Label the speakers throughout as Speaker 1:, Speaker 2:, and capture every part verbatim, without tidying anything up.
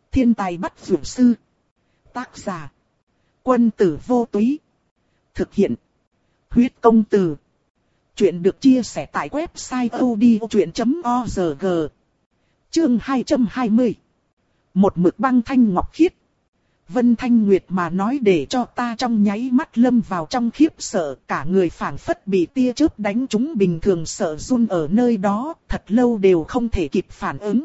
Speaker 1: Thiên tài bắt dược sư. Tác giả. Quân tử vô túy. Thực hiện. Huyết công từ. Chuyện được chia sẻ tại website odchuyện chấm org. Chương hai trăm hai mươi. Một mực băng thanh ngọc khiết. Vân Thanh Nguyệt mà nói để cho ta trong nháy mắt lâm vào trong khiếp sợ, cả người phảng phất bị tia chớp đánh trúng bình thường, sợ run ở nơi đó, thật lâu đều không thể kịp phản ứng.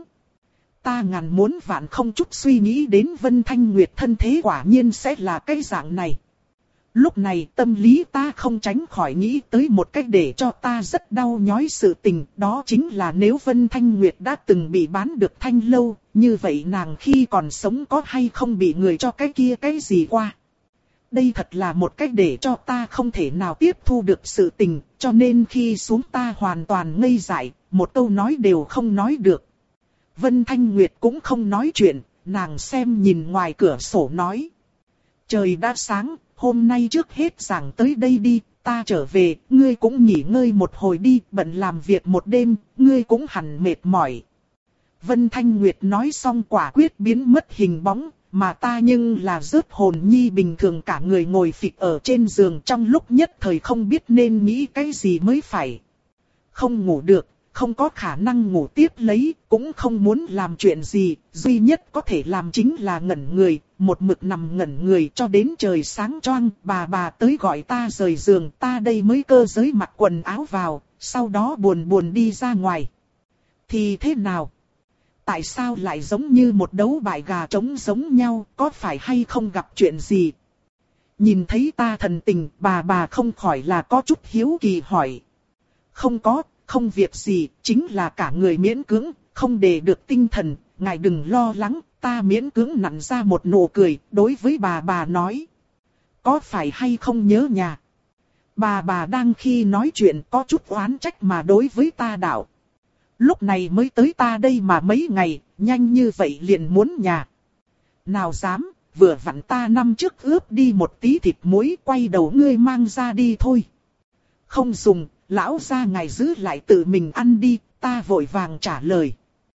Speaker 1: Ta ngàn muốn vạn không chút suy nghĩ đến Vân Thanh Nguyệt thân thế quả nhiên sẽ là cái dạng này. Lúc này tâm lý ta không tránh khỏi nghĩ tới một cách để cho ta rất đau nhói sự tình, đó chính là nếu Vân Thanh Nguyệt đã từng bị bán được thanh lâu, như vậy nàng khi còn sống có hay không bị người cho cái kia cái gì qua. Đây thật là một cách để cho ta không thể nào tiếp thu được sự tình, cho nên khi xuống ta hoàn toàn ngây dại, một câu nói đều không nói được. Vân Thanh Nguyệt cũng không nói chuyện, nàng xem nhìn ngoài cửa sổ nói. Trời đã sáng, hôm nay trước hết giảng tới đây đi, ta trở về, ngươi cũng nghỉ ngơi một hồi đi, bận làm việc một đêm, ngươi cũng hẳn mệt mỏi. Vân Thanh Nguyệt nói xong quả quyết biến mất hình bóng, mà ta nhưng là rớt hồn nhi bình thường, cả người ngồi phịch ở trên giường, trong lúc nhất thời không biết nên nghĩ cái gì mới phải. Không ngủ được, không có khả năng ngủ tiếp lấy, cũng không muốn làm chuyện gì, duy nhất có thể làm chính là ngẩn người, một mực nằm ngẩn người cho đến trời sáng choang, bà bà tới gọi ta rời giường, ta đây mới cơ giới mặc quần áo vào, sau đó buồn buồn đi ra ngoài. Thì thế nào? Tại sao lại giống như một đấu bại gà trống giống nhau, có phải hay không gặp chuyện gì? Nhìn thấy ta thần tình, bà bà không khỏi là có chút hiếu kỳ hỏi. Không có. Không việc gì, chính là cả người miễn cưỡng, không để được tinh thần, ngài đừng lo lắng, ta miễn cưỡng nặn ra một nụ cười, đối với bà bà nói. Có phải hay không nhớ nhà? Bà bà đang khi nói chuyện có chút oán trách mà đối với ta đạo. Lúc này mới tới ta đây mà mấy ngày, nhanh như vậy liền muốn nhà. Nào dám, vừa vặn ta năm trước ướp đi một tí thịt muối, quay đầu ngươi mang ra đi thôi. Không dùng. Lão gia ngài giữ lại tự mình ăn đi, ta vội vàng trả lời.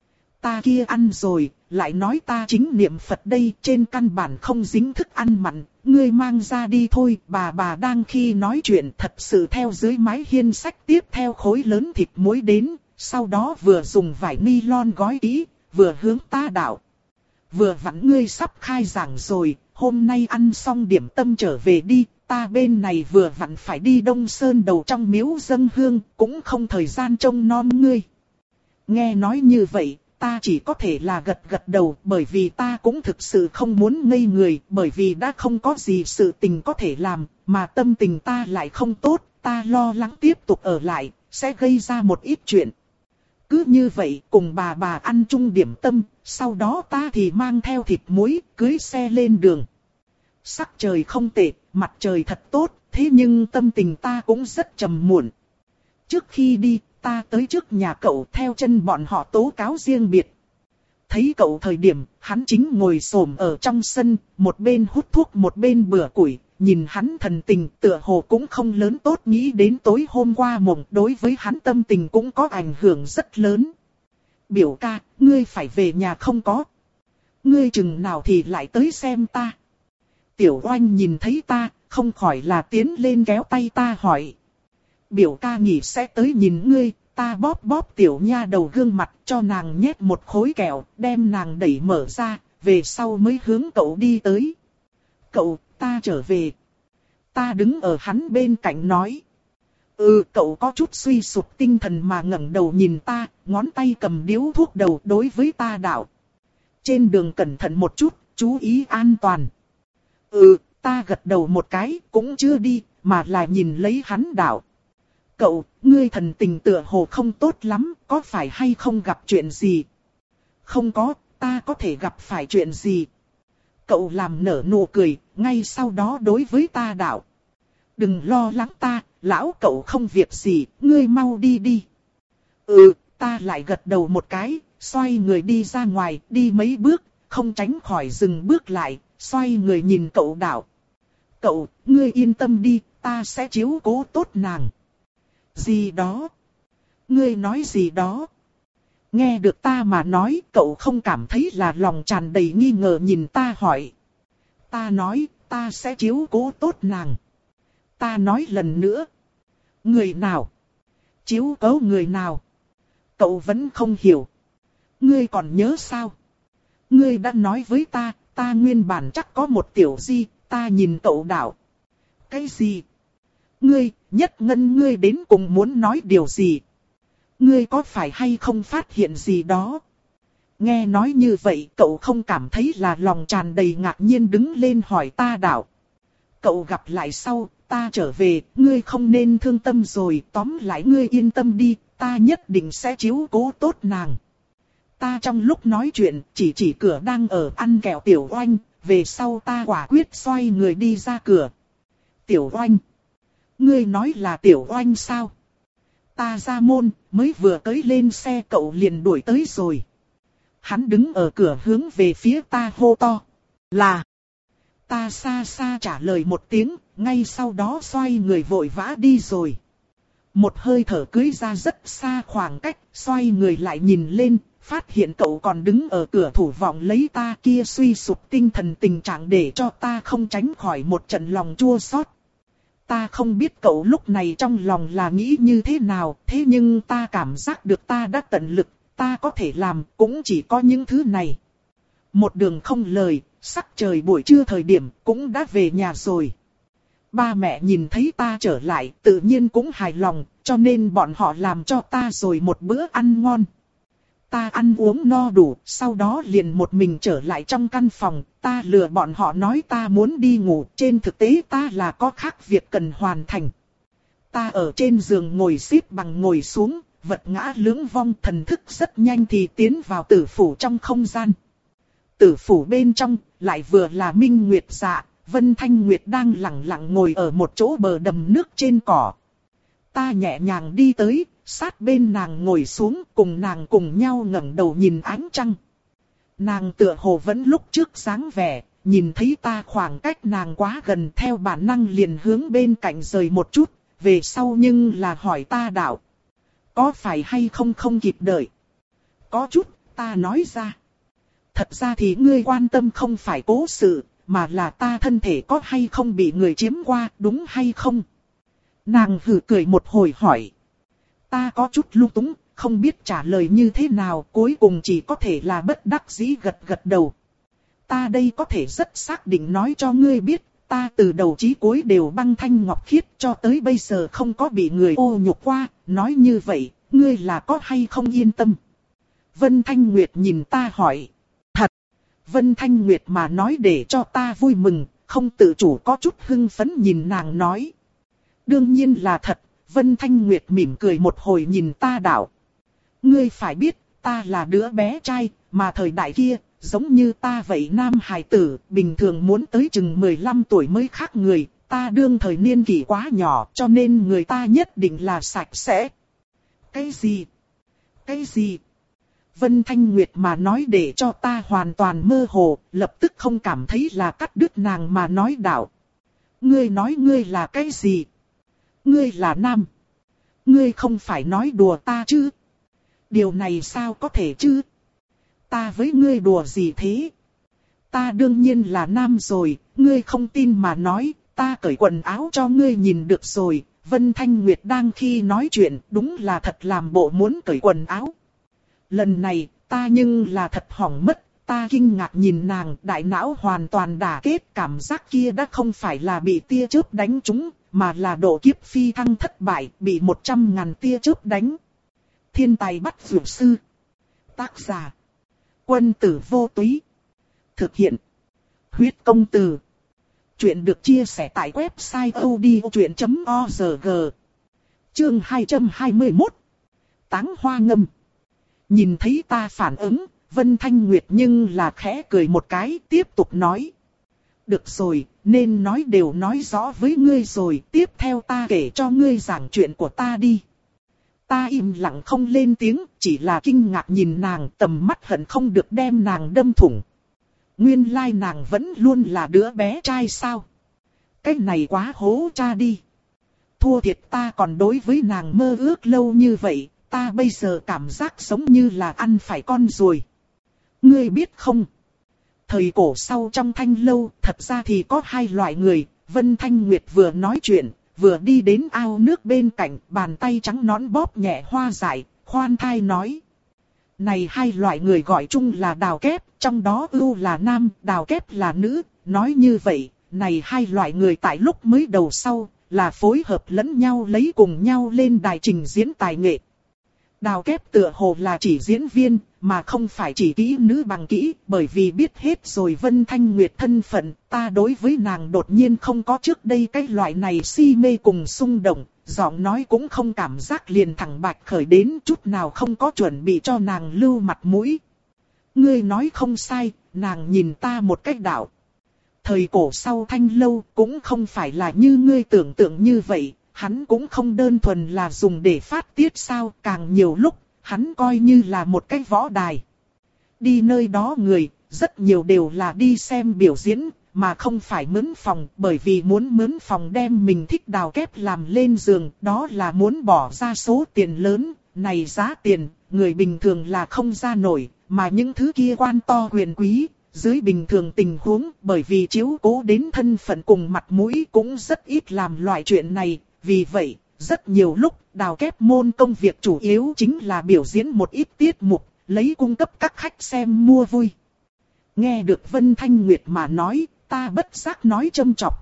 Speaker 1: Ta kia ăn rồi, lại nói ta chính niệm Phật đây, trên căn bản không dính thức ăn mặn, ngươi mang ra đi thôi. Bà bà đang khi nói chuyện thật sự theo dưới mái hiên sách tiếp theo khối lớn thịt muối đến, sau đó vừa dùng vải nylon gói kỹ, vừa hướng ta đạo. Vừa vặn ngươi sắp khai giảng rồi, hôm nay ăn xong điểm tâm trở về đi. Ta bên này vừa vặn phải đi Đông Sơn đầu trong miếu dâng hương, cũng không thời gian trông nom ngươi. Nghe nói như vậy, ta chỉ có thể là gật gật đầu, bởi vì ta cũng thực sự không muốn ngây người, bởi vì đã không có gì sự tình có thể làm, mà tâm tình ta lại không tốt, ta lo lắng tiếp tục ở lại, sẽ gây ra một ít chuyện. Cứ như vậy, cùng bà bà ăn chung điểm tâm, sau đó ta thì mang theo thịt muối, cưới xe lên đường. Sắc trời không tệ, mặt trời thật tốt, thế nhưng tâm tình ta cũng rất trầm muộn. Trước khi đi, ta tới trước nhà cậu theo chân bọn họ tố cáo riêng biệt. Thấy cậu thời điểm, hắn chính ngồi xổm ở trong sân, một bên hút thuốc một bên bừa củi, nhìn hắn thần tình tựa hồ cũng không lớn tốt, nghĩ đến tối hôm qua mộng, đối với hắn tâm tình cũng có ảnh hưởng rất lớn. Biểu ca, ngươi phải về nhà không có? Ngươi chừng nào thì lại tới xem ta? Tiểu Oanh nhìn thấy ta, không khỏi là tiến lên kéo tay ta hỏi. Biểu ca nghỉ sẽ tới nhìn ngươi, ta bóp bóp tiểu nha đầu gương mặt cho nàng nhét một khối kẹo, đem nàng đẩy mở ra, về sau mới hướng cậu đi tới. Cậu, ta trở về. Ta đứng ở hắn bên cạnh nói. Ừ, cậu có chút suy sụp tinh thần mà ngẩng đầu nhìn ta, ngón tay cầm điếu thuốc đầu đối với ta đạo. Trên đường cẩn thận một chút, chú ý an toàn. Ừ, ta gật đầu một cái, cũng chưa đi, mà lại nhìn lấy hắn đạo. Cậu, ngươi thần tình tựa hồ không tốt lắm, có phải hay không gặp chuyện gì? Không có, ta có thể gặp phải chuyện gì? Cậu làm nở nụ cười, ngay sau đó đối với ta đạo. Đừng lo lắng ta, lão cậu không việc gì, ngươi mau đi đi. Ừ, ta lại gật đầu một cái, xoay người đi ra ngoài, đi mấy bước, không tránh khỏi dừng bước lại. Xoay người nhìn cậu đạo. Cậu, ngươi yên tâm đi, ta sẽ chiếu cố tốt nàng. Gì đó? Ngươi nói gì đó? Nghe được ta mà nói, cậu không cảm thấy là lòng tràn đầy nghi ngờ nhìn ta hỏi. Ta nói, ta sẽ chiếu cố tốt nàng. Ta nói lần nữa. Người nào? Chiếu cố người nào? Cậu vẫn không hiểu. Ngươi còn nhớ sao? Ngươi đã nói với ta, ta nguyên bản chắc có một tiểu di, ta nhìn cậu đạo. Cái gì? Ngươi, Nhất Ngân ngươi đến cùng muốn nói điều gì? Ngươi có phải hay không phát hiện gì đó? Nghe nói như vậy cậu không cảm thấy là lòng tràn đầy ngạc nhiên đứng lên hỏi ta đạo. Cậu gặp lại sau, ta trở về, ngươi không nên thương tâm rồi, tóm lại ngươi yên tâm đi, ta nhất định sẽ chiếu cố tốt nàng. Ta trong lúc nói chuyện, chỉ chỉ cửa đang ở ăn kẹo Tiểu Oanh, về sau ta quả quyết xoay người đi ra cửa. Tiểu Oanh. Ngươi nói là Tiểu Oanh sao? Ta ra môn, mới vừa tới lên xe cậu liền đuổi tới rồi. Hắn đứng ở cửa hướng về phía ta hô to. Là. Ta xa xa trả lời một tiếng, ngay sau đó xoay người vội vã đi rồi. Một hơi thở cưới ra rất xa khoảng cách, xoay người lại nhìn lên, phát hiện cậu còn đứng ở cửa thủ vọng lấy ta kia suy sụp tinh thần tình trạng để cho ta không tránh khỏi một trận lòng chua xót. Ta không biết cậu lúc này trong lòng là nghĩ như thế nào, thế nhưng ta cảm giác được ta đã tận lực, ta có thể làm cũng chỉ có những thứ này. Một đường không lời, sắc trời buổi trưa thời điểm cũng đã về nhà rồi. Ba mẹ nhìn thấy ta trở lại tự nhiên cũng hài lòng, cho nên bọn họ làm cho ta rồi một bữa ăn ngon. Ta ăn uống no đủ, sau đó liền một mình trở lại trong căn phòng, ta lừa bọn họ nói ta muốn đi ngủ, trên thực tế ta là có khác việc cần hoàn thành. Ta ở trên giường ngồi xếp bằng ngồi xuống, vật ngã lưỡng vong thần thức rất nhanh thì tiến vào tử phủ trong không gian. Tử phủ bên trong, lại vừa là Minh Nguyệt Dạ, Vân Thanh Nguyệt đang lặng lặng ngồi ở một chỗ bờ đầm nước trên cỏ. Ta nhẹ nhàng đi tới, sát bên nàng ngồi xuống cùng nàng cùng nhau ngẩng đầu nhìn ánh trăng. Nàng tựa hồ vẫn lúc trước dáng vẻ, nhìn thấy ta khoảng cách nàng quá gần theo bản năng liền hướng bên cạnh rời một chút, về sau nhưng là hỏi ta đạo. Có phải hay không không kịp đợi? Có chút, ta nói ra. Thật ra thì ngươi quan tâm không phải cố sự, mà là ta thân thể có hay không bị người chiếm qua, đúng hay không? Nàng hừ cười một hồi hỏi. Ta có chút lung túng, không biết trả lời như thế nào, cuối cùng chỉ có thể là bất đắc dĩ gật gật đầu. Ta đây có thể rất xác định nói cho ngươi biết, ta từ đầu chí cuối đều băng thanh ngọc khiết cho tới bây giờ không có bị người ô nhục qua, nói như vậy, ngươi là có hay không yên tâm? Vân Thanh Nguyệt nhìn ta hỏi. Thật! Vân Thanh Nguyệt mà nói để cho ta vui mừng, không tự chủ có chút hưng phấn nhìn nàng nói. Đương nhiên là thật, Vân Thanh Nguyệt mỉm cười một hồi nhìn ta đạo. Ngươi phải biết, ta là đứa bé trai, mà thời đại kia, giống như ta vậy nam hài tử, bình thường muốn tới chừng mười lăm tuổi mới khác người, ta đương thời niên kỷ quá nhỏ, cho nên người ta nhất định là sạch sẽ. Cái gì? Cái gì? Vân Thanh Nguyệt mà nói để cho ta hoàn toàn mơ hồ, lập tức không cảm thấy là cắt đứt nàng mà nói đạo. Ngươi nói ngươi là cái gì? Ngươi là nam. Ngươi không phải nói đùa ta chứ? Điều này sao có thể chứ? Ta với ngươi đùa gì thế? Ta đương nhiên là nam rồi, ngươi không tin mà nói, ta cởi quần áo cho ngươi nhìn được rồi. Vân Thanh Nguyệt đang khi nói chuyện, đúng là thật làm bộ muốn cởi quần áo. Lần này, ta nhưng là thật hỏng mất, ta kinh ngạc nhìn nàng, đại não hoàn toàn đả kết, cảm giác kia đã không phải là bị tia chớp đánh trúng, mà là độ kiếp phi thăng thất bại, bị một trăm ngàn tia chớp đánh. Thiên tài bắt dược sư. Tác giả. Quân tử vô túy. Thực hiện. Huyết công từ. Chuyện được chia sẻ tại website odchuyện chấm org. Chương hai trăm hai mươi mốt. Táng hoa ngâm. Nhìn thấy ta phản ứng, Vân Thanh Nguyệt nhưng là khẽ cười một cái, tiếp tục nói. Được rồi, nên nói đều nói rõ với ngươi rồi, tiếp theo ta kể cho ngươi giảng chuyện của ta đi. Ta im lặng không lên tiếng, chỉ là kinh ngạc nhìn nàng, tầm mắt hận không được đem nàng đâm thủng. Nguyên lai nàng vẫn luôn là đứa bé trai sao? Cái này quá hố cha đi. Thua thiệt ta còn đối với nàng mơ ước lâu như vậy, ta bây giờ cảm giác giống như là ăn phải con ruồi. Ngươi biết không? Thời cổ sau trong thanh lâu, thật ra thì có hai loại người. Vân Thanh Nguyệt vừa nói chuyện, vừa đi đến ao nước bên cạnh, bàn tay trắng nõn bóp nhẹ hoa dại, khoan thai nói. Này hai loại người gọi chung là đào kép, trong đó ưu là nam, đào kép là nữ. Nói như vậy, này hai loại người tại lúc mới đầu sau, là phối hợp lẫn nhau lấy cùng nhau lên đài trình diễn tài nghệ. Đào kép tựa hồ là chỉ diễn viên, mà không phải chỉ kỹ nữ bằng kỹ, bởi vì biết hết rồi Vân Thanh Nguyệt thân phận, ta đối với nàng đột nhiên không có trước đây cái loại này si mê cùng xung động, giọng nói cũng không cảm giác liền thẳng bạch khởi đến chút nào không có chuẩn bị cho nàng lưu mặt mũi. Ngươi nói không sai, nàng nhìn ta một cách đạo. Thời cổ sau thanh lâu cũng không phải là như ngươi tưởng tượng như vậy. Hắn cũng không đơn thuần là dùng để phát tiết sao, càng nhiều lúc, hắn coi như là một cái võ đài. Đi nơi đó người, rất nhiều đều là đi xem biểu diễn, mà không phải mướn phòng, bởi vì muốn mướn phòng đem mình thích đào kép làm lên giường, đó là muốn bỏ ra số tiền lớn, này giá tiền, người bình thường là không ra nổi, mà những thứ kia quan to quyền quý, dưới bình thường tình huống, bởi vì chiếu cố đến thân phận cùng mặt mũi cũng rất ít làm loại chuyện này. Vì vậy, rất nhiều lúc, đào kép môn công việc chủ yếu chính là biểu diễn một ít tiết mục, lấy cung cấp các khách xem mua vui. Nghe được Vân Thanh Nguyệt mà nói, ta bất giác nói châm chọc.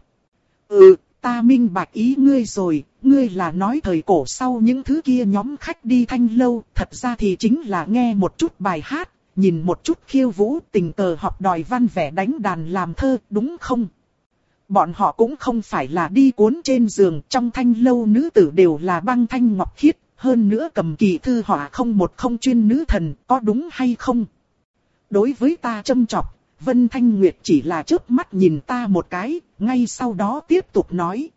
Speaker 1: Ừ, ta minh bạch ý ngươi rồi, ngươi là nói thời cổ sau những thứ kia nhóm khách đi thanh lâu, thật ra thì chính là nghe một chút bài hát, nhìn một chút khiêu vũ, tình cờ học đòi văn vẻ đánh đàn làm thơ, đúng không? Bọn họ cũng không phải là đi cuốn trên giường, trong thanh lâu nữ tử đều là băng thanh ngọc khiết, hơn nữa cầm kỳ thư họa không một không chuyên nữ thần, có đúng hay không? Đối với ta châm chọc, Vân Thanh Nguyệt chỉ là chớp mắt nhìn ta một cái, ngay sau đó tiếp tục nói.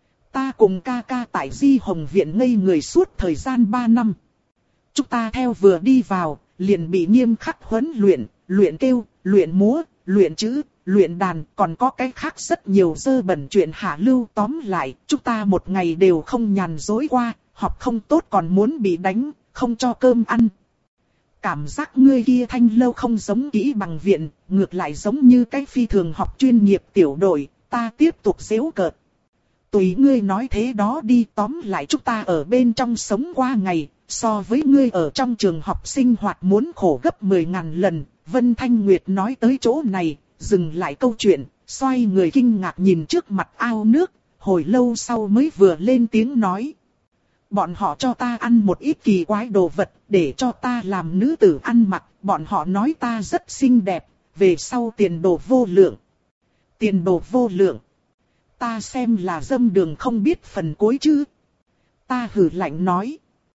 Speaker 1: Ta cùng ca ca tại Di Hồng Viện ngây người suốt thời gian ba năm. Chúng ta theo vừa đi vào, liền bị nghiêm khắc huấn luyện, luyện kêu, luyện múa, luyện chữ. Luyện đàn còn có cái khác rất nhiều dơ bẩn chuyện hạ lưu, tóm lại, chúng ta một ngày đều không nhàn dối qua, học không tốt còn muốn bị đánh, không cho cơm ăn. Cảm giác ngươi kia thanh lâu không giống kỹ bằng viện, ngược lại giống như cái phi thường học chuyên nghiệp tiểu đội, ta tiếp tục giễu cợt. Tùy ngươi nói thế đó đi, tóm lại chúng ta ở bên trong sống qua ngày, so với ngươi ở trong trường học sinh hoạt muốn khổ gấp mười ngàn lần. Vân Thanh Nguyệt nói tới chỗ này, dừng lại câu chuyện, xoay người kinh ngạc nhìn trước mặt ao nước, hồi lâu sau mới vừa lên tiếng nói. Bọn họ cho ta ăn một ít kỳ quái đồ vật, để cho ta làm nữ tử ăn mặc, bọn họ nói ta rất xinh đẹp, về sau tiền đồ vô lượng. Tiền đồ vô lượng. Ta xem là dâm đường không biết phần cuối chứ. Ta hừ lạnh nói.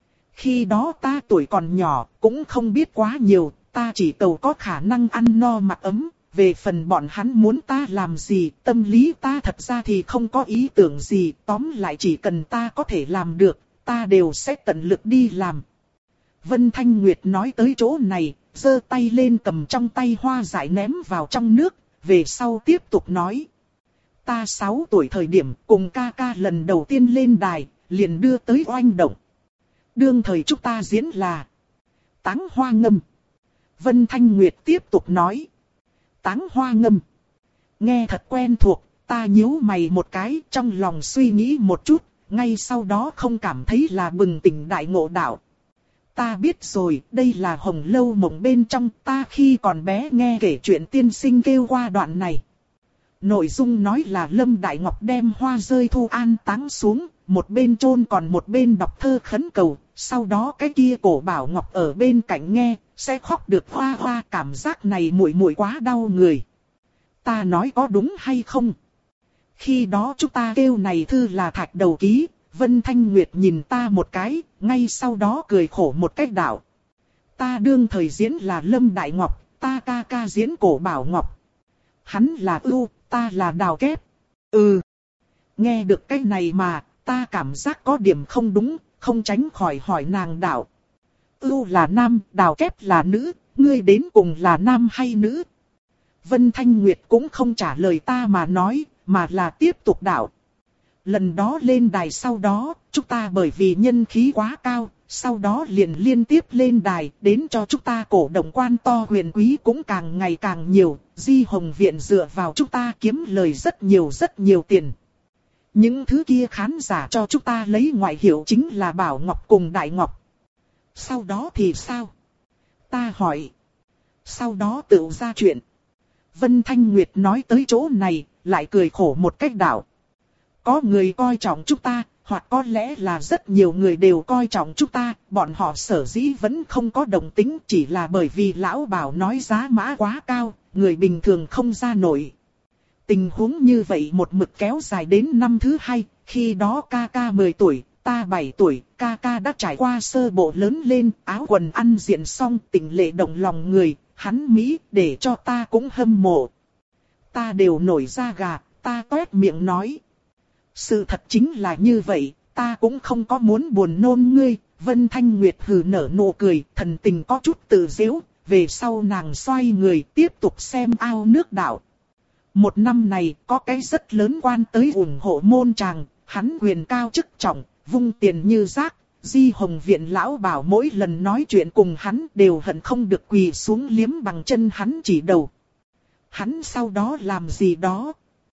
Speaker 1: Khi đó ta tuổi còn nhỏ, cũng không biết quá nhiều, ta chỉ cầu có khả năng ăn no mặc ấm. Về phần bọn hắn muốn ta làm gì, tâm lý ta thật ra thì không có ý tưởng gì, tóm lại chỉ cần ta có thể làm được, ta đều sẽ tận lực đi làm. Vân Thanh Nguyệt nói tới chỗ này, giơ tay lên cầm trong tay hoa dại ném vào trong nước, về sau tiếp tục nói. Ta sáu tuổi thời điểm cùng ca ca lần đầu tiên lên đài, liền đưa tới oanh động. Đương thời chúng ta diễn là Táng Hoa Ngâm. Vân Thanh Nguyệt tiếp tục nói. Táng Hoa Ngâm. Nghe thật quen thuộc, ta nhíu mày một cái, trong lòng suy nghĩ một chút, ngay sau đó không cảm thấy là bừng tỉnh đại ngộ đạo. Ta biết rồi, đây là Hồng Lâu Mộng bên trong, ta khi còn bé nghe kể chuyện tiên sinh kêu qua đoạn này. Nội dung nói là Lâm Đại Ngọc đem hoa rơi thu an táng xuống, một bên chôn còn một bên đọc thơ khấn cầu, sau đó cái kia cổ Bảo Ngọc ở bên cạnh nghe, sẽ khóc được hoa hoa, cảm giác này muội muội quá đau người. Ta nói có đúng hay không? Khi đó chúng ta kêu này thư là Thạch Đầu Ký, Vân Thanh Nguyệt nhìn ta một cái, ngay sau đó cười khổ một cách đạo. Ta đương thời diễn là Lâm Đại Ngọc, ta ca ca diễn cổ Bảo Ngọc. Hắn là ưu, ta là đào kép. Ừ. Nghe được cái này mà, ta cảm giác có điểm không đúng, không tránh khỏi hỏi nàng đạo. Ưu là nam, đào kép là nữ, ngươi đến cùng là nam hay nữ? Vân Thanh Nguyệt cũng không trả lời ta mà nói, mà là tiếp tục đạo. Lần đó lên đài sau đó, chúng ta bởi vì nhân khí quá cao, sau đó liền liên tiếp lên đài, đến cho chúng ta cổ động quan to quyền quý cũng càng ngày càng nhiều, Di Hồng Viện dựa vào chúng ta kiếm lời rất nhiều rất nhiều tiền. Những thứ kia khán giả cho chúng ta lấy ngoại hiệu chính là Bảo Ngọc cùng Đại Ngọc. Sau đó thì sao? Ta hỏi. Sau đó tự ra chuyện. Vân Thanh Nguyệt nói tới chỗ này, lại cười khổ một cách đạo. Có người coi trọng chúng ta, hoặc có lẽ là rất nhiều người đều coi trọng chúng ta, bọn họ sở dĩ vẫn không có đồng tính chỉ là bởi vì lão Bảo nói giá mã quá cao, người bình thường không ra nổi. Tình huống như vậy một mực kéo dài đến năm thứ hai, khi đó ca ca mười tuổi, ta bảy tuổi, ca ca đã trải qua sơ bộ lớn lên, áo quần ăn diện xong, tình lệ động lòng người, hắn Mỹ để cho ta cũng hâm mộ. Ta đều nổi da gà, ta toét miệng nói. Sự thật chính là như vậy, ta cũng không có muốn buồn nôn ngươi. Vân Thanh Nguyệt hừ nở nụ cười, thần tình có chút tự giễu, về sau nàng xoay người tiếp tục xem ao nước đạo. Một năm này có cái rất lớn quan tới ủng hộ môn chàng, hắn quyền cao chức trọng, vung tiền như rác. Di Hồng Viện lão Bảo mỗi lần nói chuyện cùng hắn đều hận không được quỳ xuống liếm bằng chân hắn chỉ đầu. Hắn sau đó làm gì đó?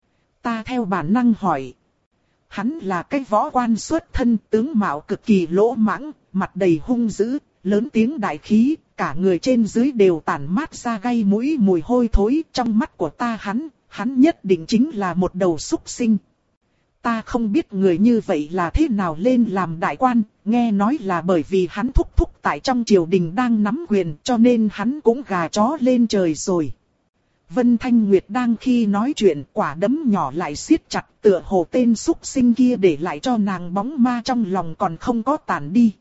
Speaker 1: Ta theo bản năng hỏi. Hắn là cái võ quan xuất thân, tướng mạo cực kỳ lỗ mãng, mặt đầy hung dữ, lớn tiếng đại khí, cả người trên dưới đều tản mát ra gây mũi mùi hôi thối. Trong mắt của ta hắn, hắn nhất định chính là một đầu súc sinh. Ta không biết người như vậy là thế nào lên làm đại quan, nghe nói là bởi vì hắn thúc thúc tại trong triều đình đang nắm quyền cho nên hắn cũng gà chó lên trời rồi. Vân Thanh Nguyệt đang khi nói chuyện, quả đấm nhỏ lại siết chặt, tựa hồ tên súc sinh kia để lại cho nàng bóng ma trong lòng còn không có tản đi.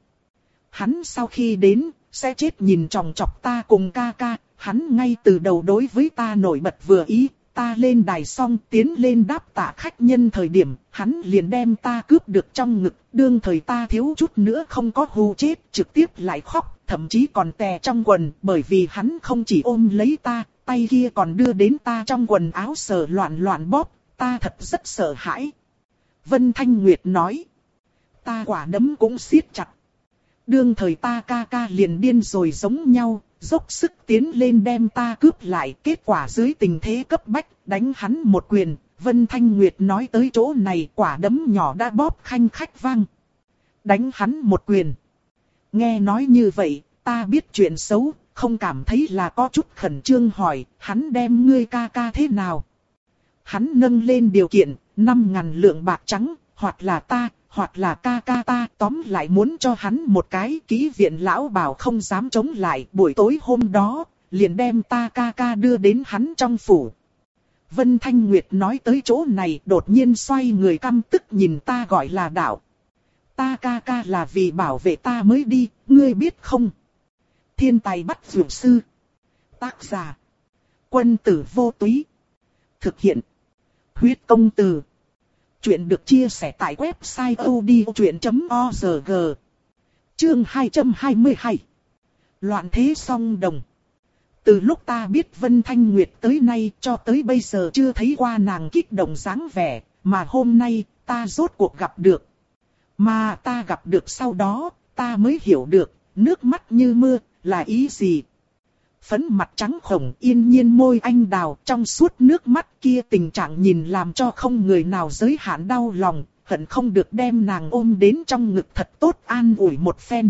Speaker 1: Hắn sau khi đến, sẽ chết nhìn chòng chọc ta cùng ca ca, hắn ngay từ đầu đối với ta nổi bật vừa ý. Ta lên đài xong tiến lên đáp tạ khách nhân thời điểm, hắn liền đem ta cướp được trong ngực, đương thời ta thiếu chút nữa không có hù chết, trực tiếp lại khóc, thậm chí còn tè trong quần, bởi vì hắn không chỉ ôm lấy ta, tay kia còn đưa đến ta trong quần áo sờ loạn loạn bóp, ta thật rất sợ hãi. Vân Thanh Nguyệt nói, ta quả đấm cũng siết chặt. Đương thời ta ca ca liền điên rồi giống nhau. Dốc sức tiến lên đem ta cướp lại, kết quả dưới tình thế cấp bách, đánh hắn một quyền. Vân Thanh Nguyệt nói tới chỗ này, quả đấm nhỏ đã bóp khanh khách vang. Đánh hắn một quyền. Nghe nói như vậy, ta biết chuyện xấu, không cảm thấy là có chút khẩn trương hỏi, hắn đem ngươi ca ca thế nào? Hắn nâng lên điều kiện, năm ngàn lượng bạc trắng, hoặc là ta, hoặc là ca ca ta, tóm lại muốn cho hắn một cái. Kỹ viện lão Bảo không dám chống lại, buổi tối hôm đó, liền đem ta ca ca đưa đến hắn trong phủ. Vân Thanh Nguyệt nói tới chỗ này, đột nhiên xoay người căm tức nhìn ta gọi là đạo. Ta ca ca là vì bảo vệ ta mới đi, ngươi biết không? Thiên tài bắt dược sư. Tác giả. Quân tử vô túy. Thực hiện. Huyết công từ. Chuyện được chia sẻ tại website odchuyện chấm org. Chương hai trăm hai mươi hai. Loạn thế song đồng. Từ lúc ta biết Vân Thanh Nguyệt tới nay cho tới bây giờ chưa thấy qua nàng kích động dáng vẻ, mà hôm nay ta rốt cuộc gặp được. Mà ta gặp được sau đó, ta mới hiểu được, nước mắt như mưa, là ý gì. Phấn mặt trắng khổng yên nhiên môi anh đào trong suốt nước mắt kia tình trạng nhìn làm cho không người nào giới hạn đau lòng, hận không được đem nàng ôm đến trong ngực thật tốt an ủi một phen.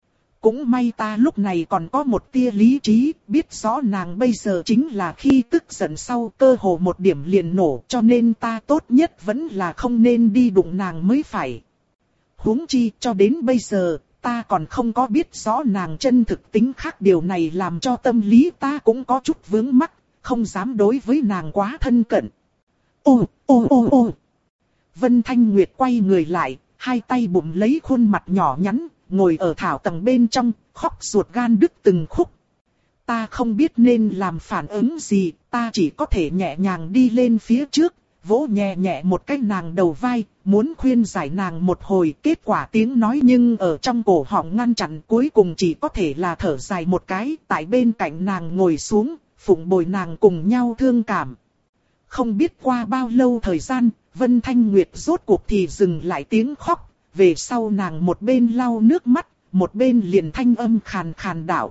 Speaker 1: Cũng may ta lúc này còn có một tia lý trí, biết rõ nàng bây giờ chính là khi tức giận sau cơ hồ một điểm liền nổ, cho nên ta tốt nhất vẫn là không nên đi đụng nàng mới phải. Huống chi cho đến bây giờ, ta còn không có biết rõ nàng chân thực tính khác, điều này làm cho tâm lý ta cũng có chút vướng mắc, không dám đối với nàng quá thân cận. Ô, ô ô ô. Vân Thanh Nguyệt quay người lại, hai tay bụng lấy khuôn mặt nhỏ nhắn, ngồi ở thảo tầng bên trong, khóc ruột gan đứt từng khúc. Ta không biết nên làm phản ứng gì, ta chỉ có thể nhẹ nhàng đi lên phía trước, vỗ nhẹ nhẹ một cái nàng đầu vai, muốn khuyên giải nàng một hồi, kết quả tiếng nói nhưng ở trong cổ họng ngăn chặn, cuối cùng chỉ có thể là thở dài một cái, tại bên cạnh nàng ngồi xuống, phụng bồi nàng cùng nhau thương cảm. Không biết qua bao lâu thời gian, Vân Thanh Nguyệt rốt cuộc thì dừng lại tiếng khóc, về sau nàng một bên lau nước mắt, một bên liền thanh âm khàn khàn đạo.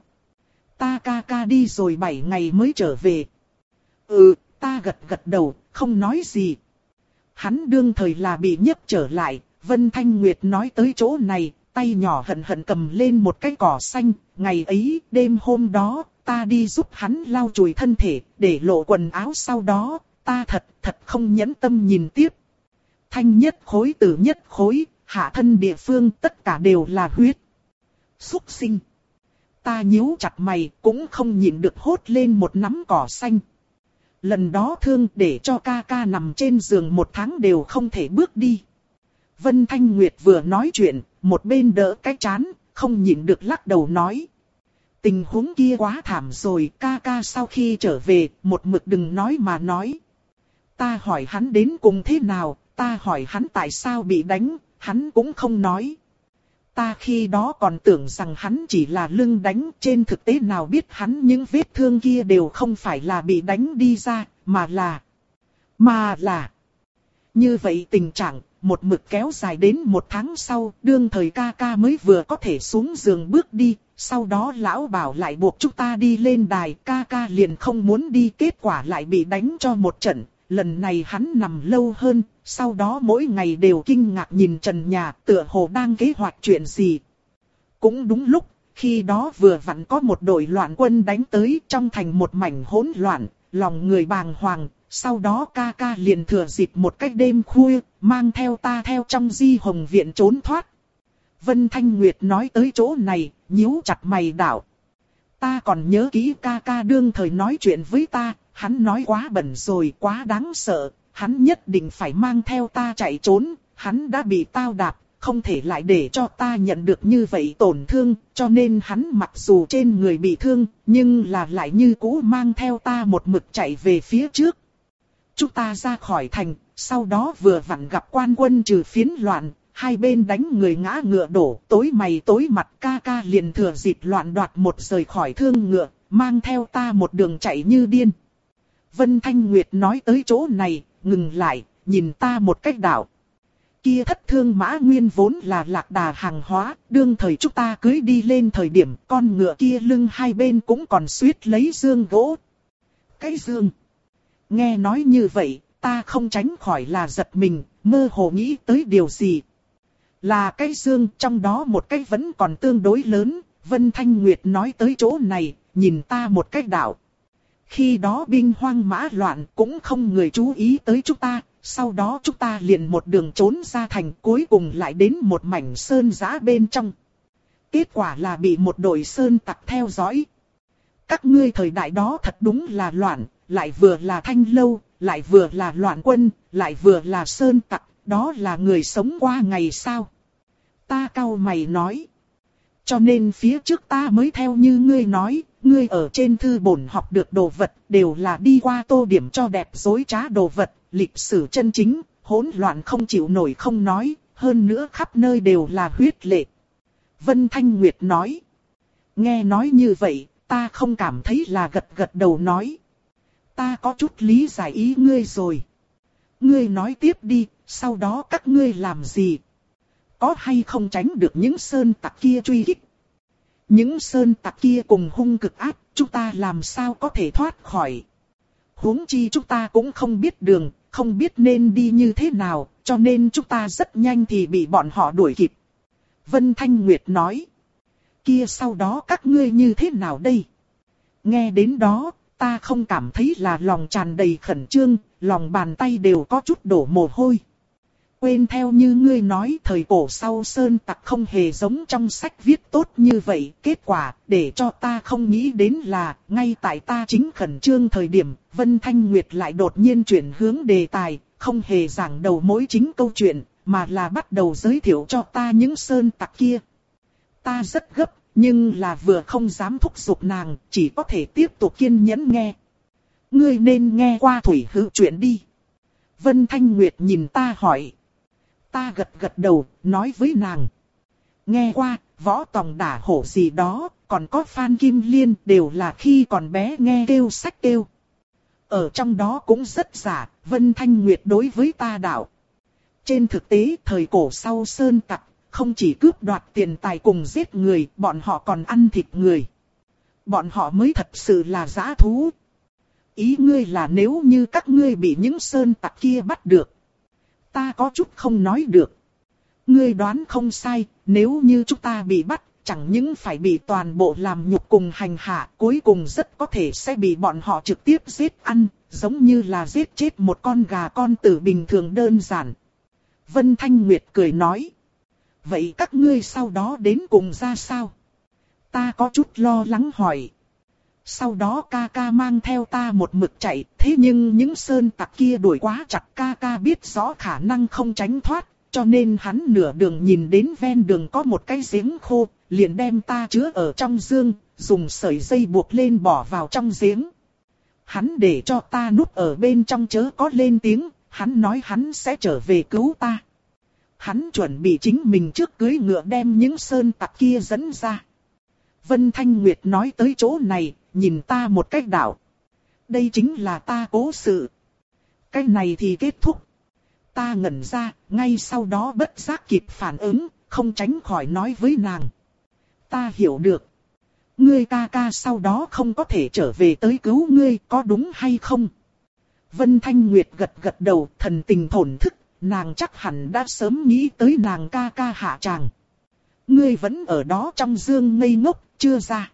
Speaker 1: Ta ca ca đi rồi bảy ngày mới trở về. Ừ, ta gật gật đầu, không nói gì. Hắn đương thời là bị nhấc trở lại, Vân Thanh Nguyệt nói tới chỗ này, tay nhỏ hận hận cầm lên một cái cỏ xanh. Ngày ấy, đêm hôm đó, ta đi giúp hắn lau chùi thân thể, để lộ quần áo sau đó, ta thật, thật không nhẫn tâm nhìn tiếp. Thanh nhất khối tử nhất khối, hạ thân địa phương tất cả đều là huyết. Súc sinh. Ta nhíu chặt mày, cũng không nhịn được hốt lên một nắm cỏ xanh. Lần đó thương để cho ca ca nằm trên giường một tháng đều không thể bước đi. Vân Thanh Nguyệt vừa nói chuyện, một bên đỡ cái chán, không nhịn được lắc đầu nói. Tình huống kia quá thảm rồi, ca ca sau khi trở về, một mực đừng nói mà nói. Ta hỏi hắn đến cùng thế nào, ta hỏi hắn tại sao bị đánh, hắn cũng không nói. Ta khi đó còn tưởng rằng hắn chỉ là lưng đánh, trên thực tế nào biết hắn những vết thương kia đều không phải là bị đánh đi ra, mà là... Mà là... Như vậy tình trạng, một mực kéo dài đến một tháng sau, đương thời ca ca mới vừa có thể xuống giường bước đi, sau đó lão bảo lại buộc chúng ta đi lên đài, ca ca liền không muốn đi, kết quả lại bị đánh cho một trận. Lần này hắn nằm lâu hơn, sau đó mỗi ngày đều kinh ngạc nhìn trần nhà, tựa hồ đang kế hoạch chuyện gì. Cũng đúng lúc, khi đó vừa vặn có một đội loạn quân đánh tới, trong thành một mảnh hỗn loạn, lòng người bàng hoàng. Sau đó ca ca liền thừa dịp một cách đêm khuya, mang theo ta theo trong Di Hồng viện trốn thoát. Vân Thanh Nguyệt nói tới chỗ này, nhíu chặt mày đạo. Ta còn nhớ kỹ ca ca đương thời nói chuyện với ta, hắn nói quá bẩn rồi, quá đáng sợ, hắn nhất định phải mang theo ta chạy trốn, hắn đã bị tao đạp, không thể lại để cho ta nhận được như vậy tổn thương, cho nên hắn mặc dù trên người bị thương, nhưng là lại như cũ mang theo ta một mực chạy về phía trước. Chúng ta ra khỏi thành, sau đó vừa vặn gặp quan quân trừ phiến loạn, hai bên đánh người ngã ngựa đổ, tối mày tối mặt, ca ca liền thừa dịp loạn đoạt một rời khỏi thương ngựa, mang theo ta một đường chạy như điên. Vân Thanh Nguyệt nói tới chỗ này, ngừng lại, nhìn ta một cách đạo. Kia thất thương mã nguyên vốn là lạc đà hàng hóa, đương thời chúng ta cưới đi lên thời điểm, con ngựa kia lưng hai bên cũng còn suýt lấy dương gỗ. Cái dương. Nghe nói như vậy, ta không tránh khỏi là giật mình, mơ hồ nghĩ tới điều gì. Là cái dương, trong đó một cái vẫn còn tương đối lớn. Vân Thanh Nguyệt nói tới chỗ này, nhìn ta một cách đạo. Khi đó binh hoang mã loạn, cũng không người chú ý tới chúng ta. Sau đó chúng ta liền một đường trốn ra thành, cuối cùng lại đến một mảnh sơn giã bên trong. Kết quả là bị một đội sơn tặc theo dõi. Các ngươi thời đại đó thật đúng là loạn, lại vừa là thanh lâu, lại vừa là loạn quân, lại vừa là sơn tặc, đó là người sống qua ngày sao? Ta cau mày nói. Cho nên phía trước ta mới theo như ngươi nói, ngươi ở trên thư bổn học được đồ vật, đều là đi qua tô điểm cho đẹp dối trá đồ vật, lịch sử chân chính, hỗn loạn không chịu nổi không nói, hơn nữa khắp nơi đều là huyết lệ. Vân Thanh Nguyệt nói. Nghe nói như vậy, ta không cảm thấy là gật gật đầu nói. Ta có chút lý giải ý ngươi rồi. Ngươi nói tiếp đi, sau đó các ngươi làm gì? Có hay không tránh được những sơn tặc kia truy kích? Những sơn tặc kia cùng hung cực ác, chúng ta làm sao có thể thoát khỏi? Huống chi chúng ta cũng không biết đường, không biết nên đi như thế nào, cho nên chúng ta rất nhanh thì bị bọn họ đuổi kịp. Vân Thanh Nguyệt nói. Kia sau đó các ngươi như thế nào đây? Nghe đến đó, ta không cảm thấy là lòng tràn đầy khẩn trương, lòng bàn tay đều có chút đổ mồ hôi. Quên theo như ngươi nói thời cổ sau sơn tặc không hề giống trong sách viết tốt như vậy. Kết quả để cho ta không nghĩ đến là ngay tại ta chính khẩn trương thời điểm Vân Thanh Nguyệt lại đột nhiên chuyển hướng đề tài, không hề giảng đầu mối chính câu chuyện, mà là bắt đầu giới thiệu cho ta những sơn tặc kia. Ta rất gấp, nhưng là vừa không dám thúc giục nàng, chỉ có thể tiếp tục kiên nhẫn nghe. Ngươi nên nghe qua thủy hữu chuyện đi. Vân Thanh Nguyệt nhìn ta hỏi. Ta gật gật đầu, nói với nàng. Nghe qua, võ tòng đả hổ gì đó, còn có Phan Kim Liên đều là khi còn bé nghe kêu sách kêu. Ở trong đó cũng rất giả, Vân Thanh Nguyệt đối với ta đạo. Trên thực tế, thời cổ sau sơn tặc, không chỉ cướp đoạt tiền tài cùng giết người, bọn họ còn ăn thịt người. Bọn họ mới thật sự là dã thú. Ý ngươi là nếu như các ngươi bị những sơn tặc kia bắt được. Ta có chút không nói được. Ngươi đoán không sai, nếu như chúng ta bị bắt, chẳng những phải bị toàn bộ làm nhục cùng hành hạ, cuối cùng rất có thể sẽ bị bọn họ trực tiếp giết ăn, giống như là giết chết một con gà con tử bình thường đơn giản. Vân Thanh Nguyệt cười nói. Vậy các ngươi sau đó đến cùng ra sao? Ta có chút lo lắng hỏi. Sau đó ca ca mang theo ta một mực chạy, thế nhưng những sơn tặc kia đuổi quá chặt, ca ca biết rõ khả năng không tránh thoát, cho nên hắn nửa đường nhìn đến ven đường có một cái giếng khô, liền đem ta chứa ở trong dương, dùng sợi dây buộc lên bỏ vào trong giếng. Hắn để cho ta núp ở bên trong chớ có lên tiếng, hắn nói hắn sẽ trở về cứu ta. Hắn chuẩn bị chính mình trước cưỡi ngựa đem những sơn tặc kia dẫn ra. Vân Thanh Nguyệt nói tới chỗ này, nhìn ta một cách đảo. Đây chính là ta cố sự. Cái này thì kết thúc. Ta ngẩn ra, ngay sau đó bất giác kịp phản ứng, không tránh khỏi nói với nàng. Ta hiểu được. Ngươi ca ca sau đó không có thể trở về tới cứu ngươi, có đúng hay không? Vân Thanh Nguyệt gật gật đầu, thần tình thổn thức, nàng chắc hẳn đã sớm nghĩ tới nàng ca ca hạ tràng. Ngươi vẫn ở đó trong dương ngây ngốc, chưa ra.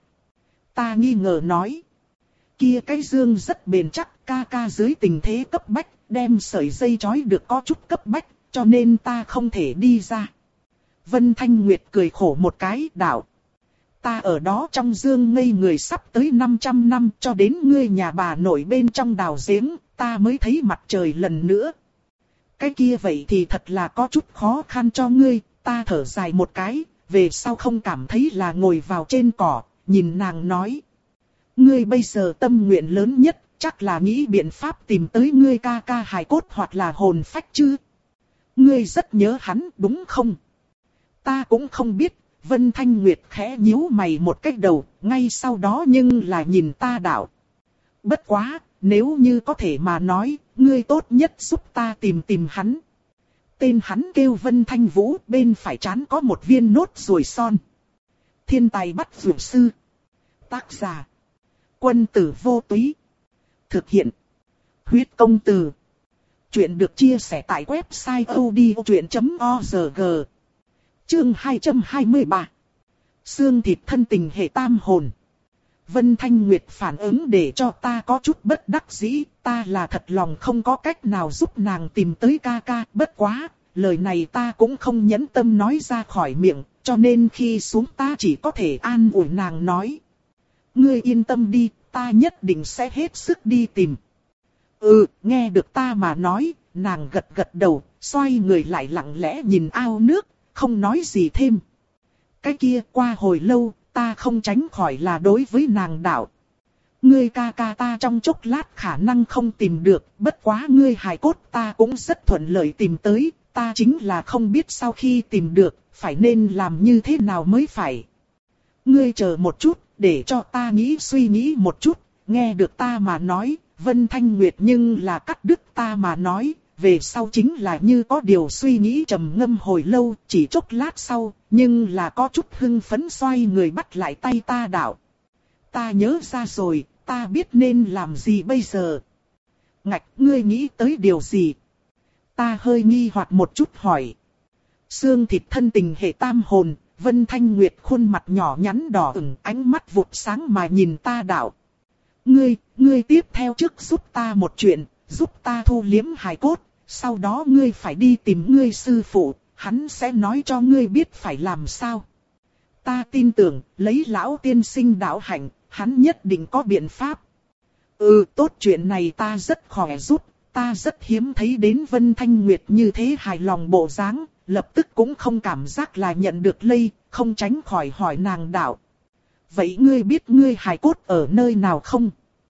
Speaker 1: Ta nghi ngờ nói. Kia cái dương rất bền chắc, ca ca dưới tình thế cấp bách, đem sợi dây trói được có chút cấp bách, cho nên ta không thể đi ra. Vân Thanh Nguyệt cười khổ một cái, đạo. Ta ở đó trong dương ngây người sắp tới năm trăm năm, cho đến ngươi nhà bà nội bên trong đào giếng, ta mới thấy mặt trời lần nữa. Cái kia vậy thì thật là có chút khó khăn cho ngươi, ta thở dài một cái, về sau không cảm thấy là ngồi vào trên cỏ, nhìn nàng nói. Ngươi bây giờ tâm nguyện lớn nhất, chắc là nghĩ biện pháp tìm tới ngươi ca ca hài cốt hoặc là hồn phách chứ. Ngươi rất nhớ hắn, đúng không? Ta cũng không biết, Vân Thanh Nguyệt khẽ nhíu mày một cách đầu, ngay sau đó nhưng là nhìn ta đạo. Bất quá, nếu như có thể mà nói, ngươi tốt nhất giúp ta tìm tìm hắn. Tên hắn kêu Vân Thanh Vũ, bên phải trán có một viên nốt ruồi son. Thiên tài bắt dược sư. Tác giả. Quân tử vô túy. Thực hiện. Huyết công từ. Chuyện được chia sẻ tại website odchuyện chấm org. Chương hai trăm hai mươi ba. Xương thịt thân tình hệ tam hồn. Vân Thanh Nguyệt phản ứng để cho ta có chút bất đắc dĩ, ta là thật lòng không có cách nào giúp nàng tìm tới ca ca, bất quá, lời này ta cũng không nhẫn tâm nói ra khỏi miệng, cho nên khi xuống ta chỉ có thể an ủi nàng nói. Ngươi yên tâm đi, ta nhất định sẽ hết sức đi tìm. Ừ, nghe được ta mà nói, nàng gật gật đầu, xoay người lại lặng lẽ nhìn ao nước, không nói gì thêm. Cái kia qua hồi lâu, ta không tránh khỏi là đối với nàng đạo. Ngươi ca ca ta trong chốc lát khả năng không tìm được, bất quá ngươi hài cốt ta cũng rất thuận lợi tìm tới, ta chính là không biết sau khi tìm được, phải nên làm như thế nào mới phải. Ngươi chờ một chút, để cho ta nghĩ suy nghĩ một chút, nghe được ta mà nói, Vân Thanh Nguyệt nhưng là cắt đứt ta mà nói, về sau chính là như có điều suy nghĩ trầm ngâm hồi lâu, chỉ chốc lát sau, nhưng là có chút hưng phấn xoay người bắt lại tay ta đạo. Ta nhớ ra rồi, ta biết nên làm gì bây giờ. Ngạch, ngươi nghĩ tới điều gì? Ta hơi nghi hoặc một chút hỏi. Xương thịt thân tình hệ tam hồn, Vân Thanh Nguyệt khuôn mặt nhỏ nhắn đỏ ửng, ánh mắt vụt sáng mà nhìn ta đạo. Ngươi, ngươi tiếp theo trước giúp ta một chuyện, giúp ta thu liếm hài cốt, sau đó ngươi phải đi tìm ngươi sư phụ, hắn sẽ nói cho ngươi biết phải làm sao. Ta tin tưởng, lấy lão tiên sinh đạo hạnh, hắn nhất định có biện pháp. Ừ, tốt, chuyện này ta rất khỏe giúp, ta rất hiếm thấy đến Vân Thanh Nguyệt như thế hài lòng bộ dáng, lập tức cũng không cảm giác là nhận được lây, không tránh khỏi hỏi nàng đạo. Vậy ngươi biết ngươi hài cốt ở nơi nào không?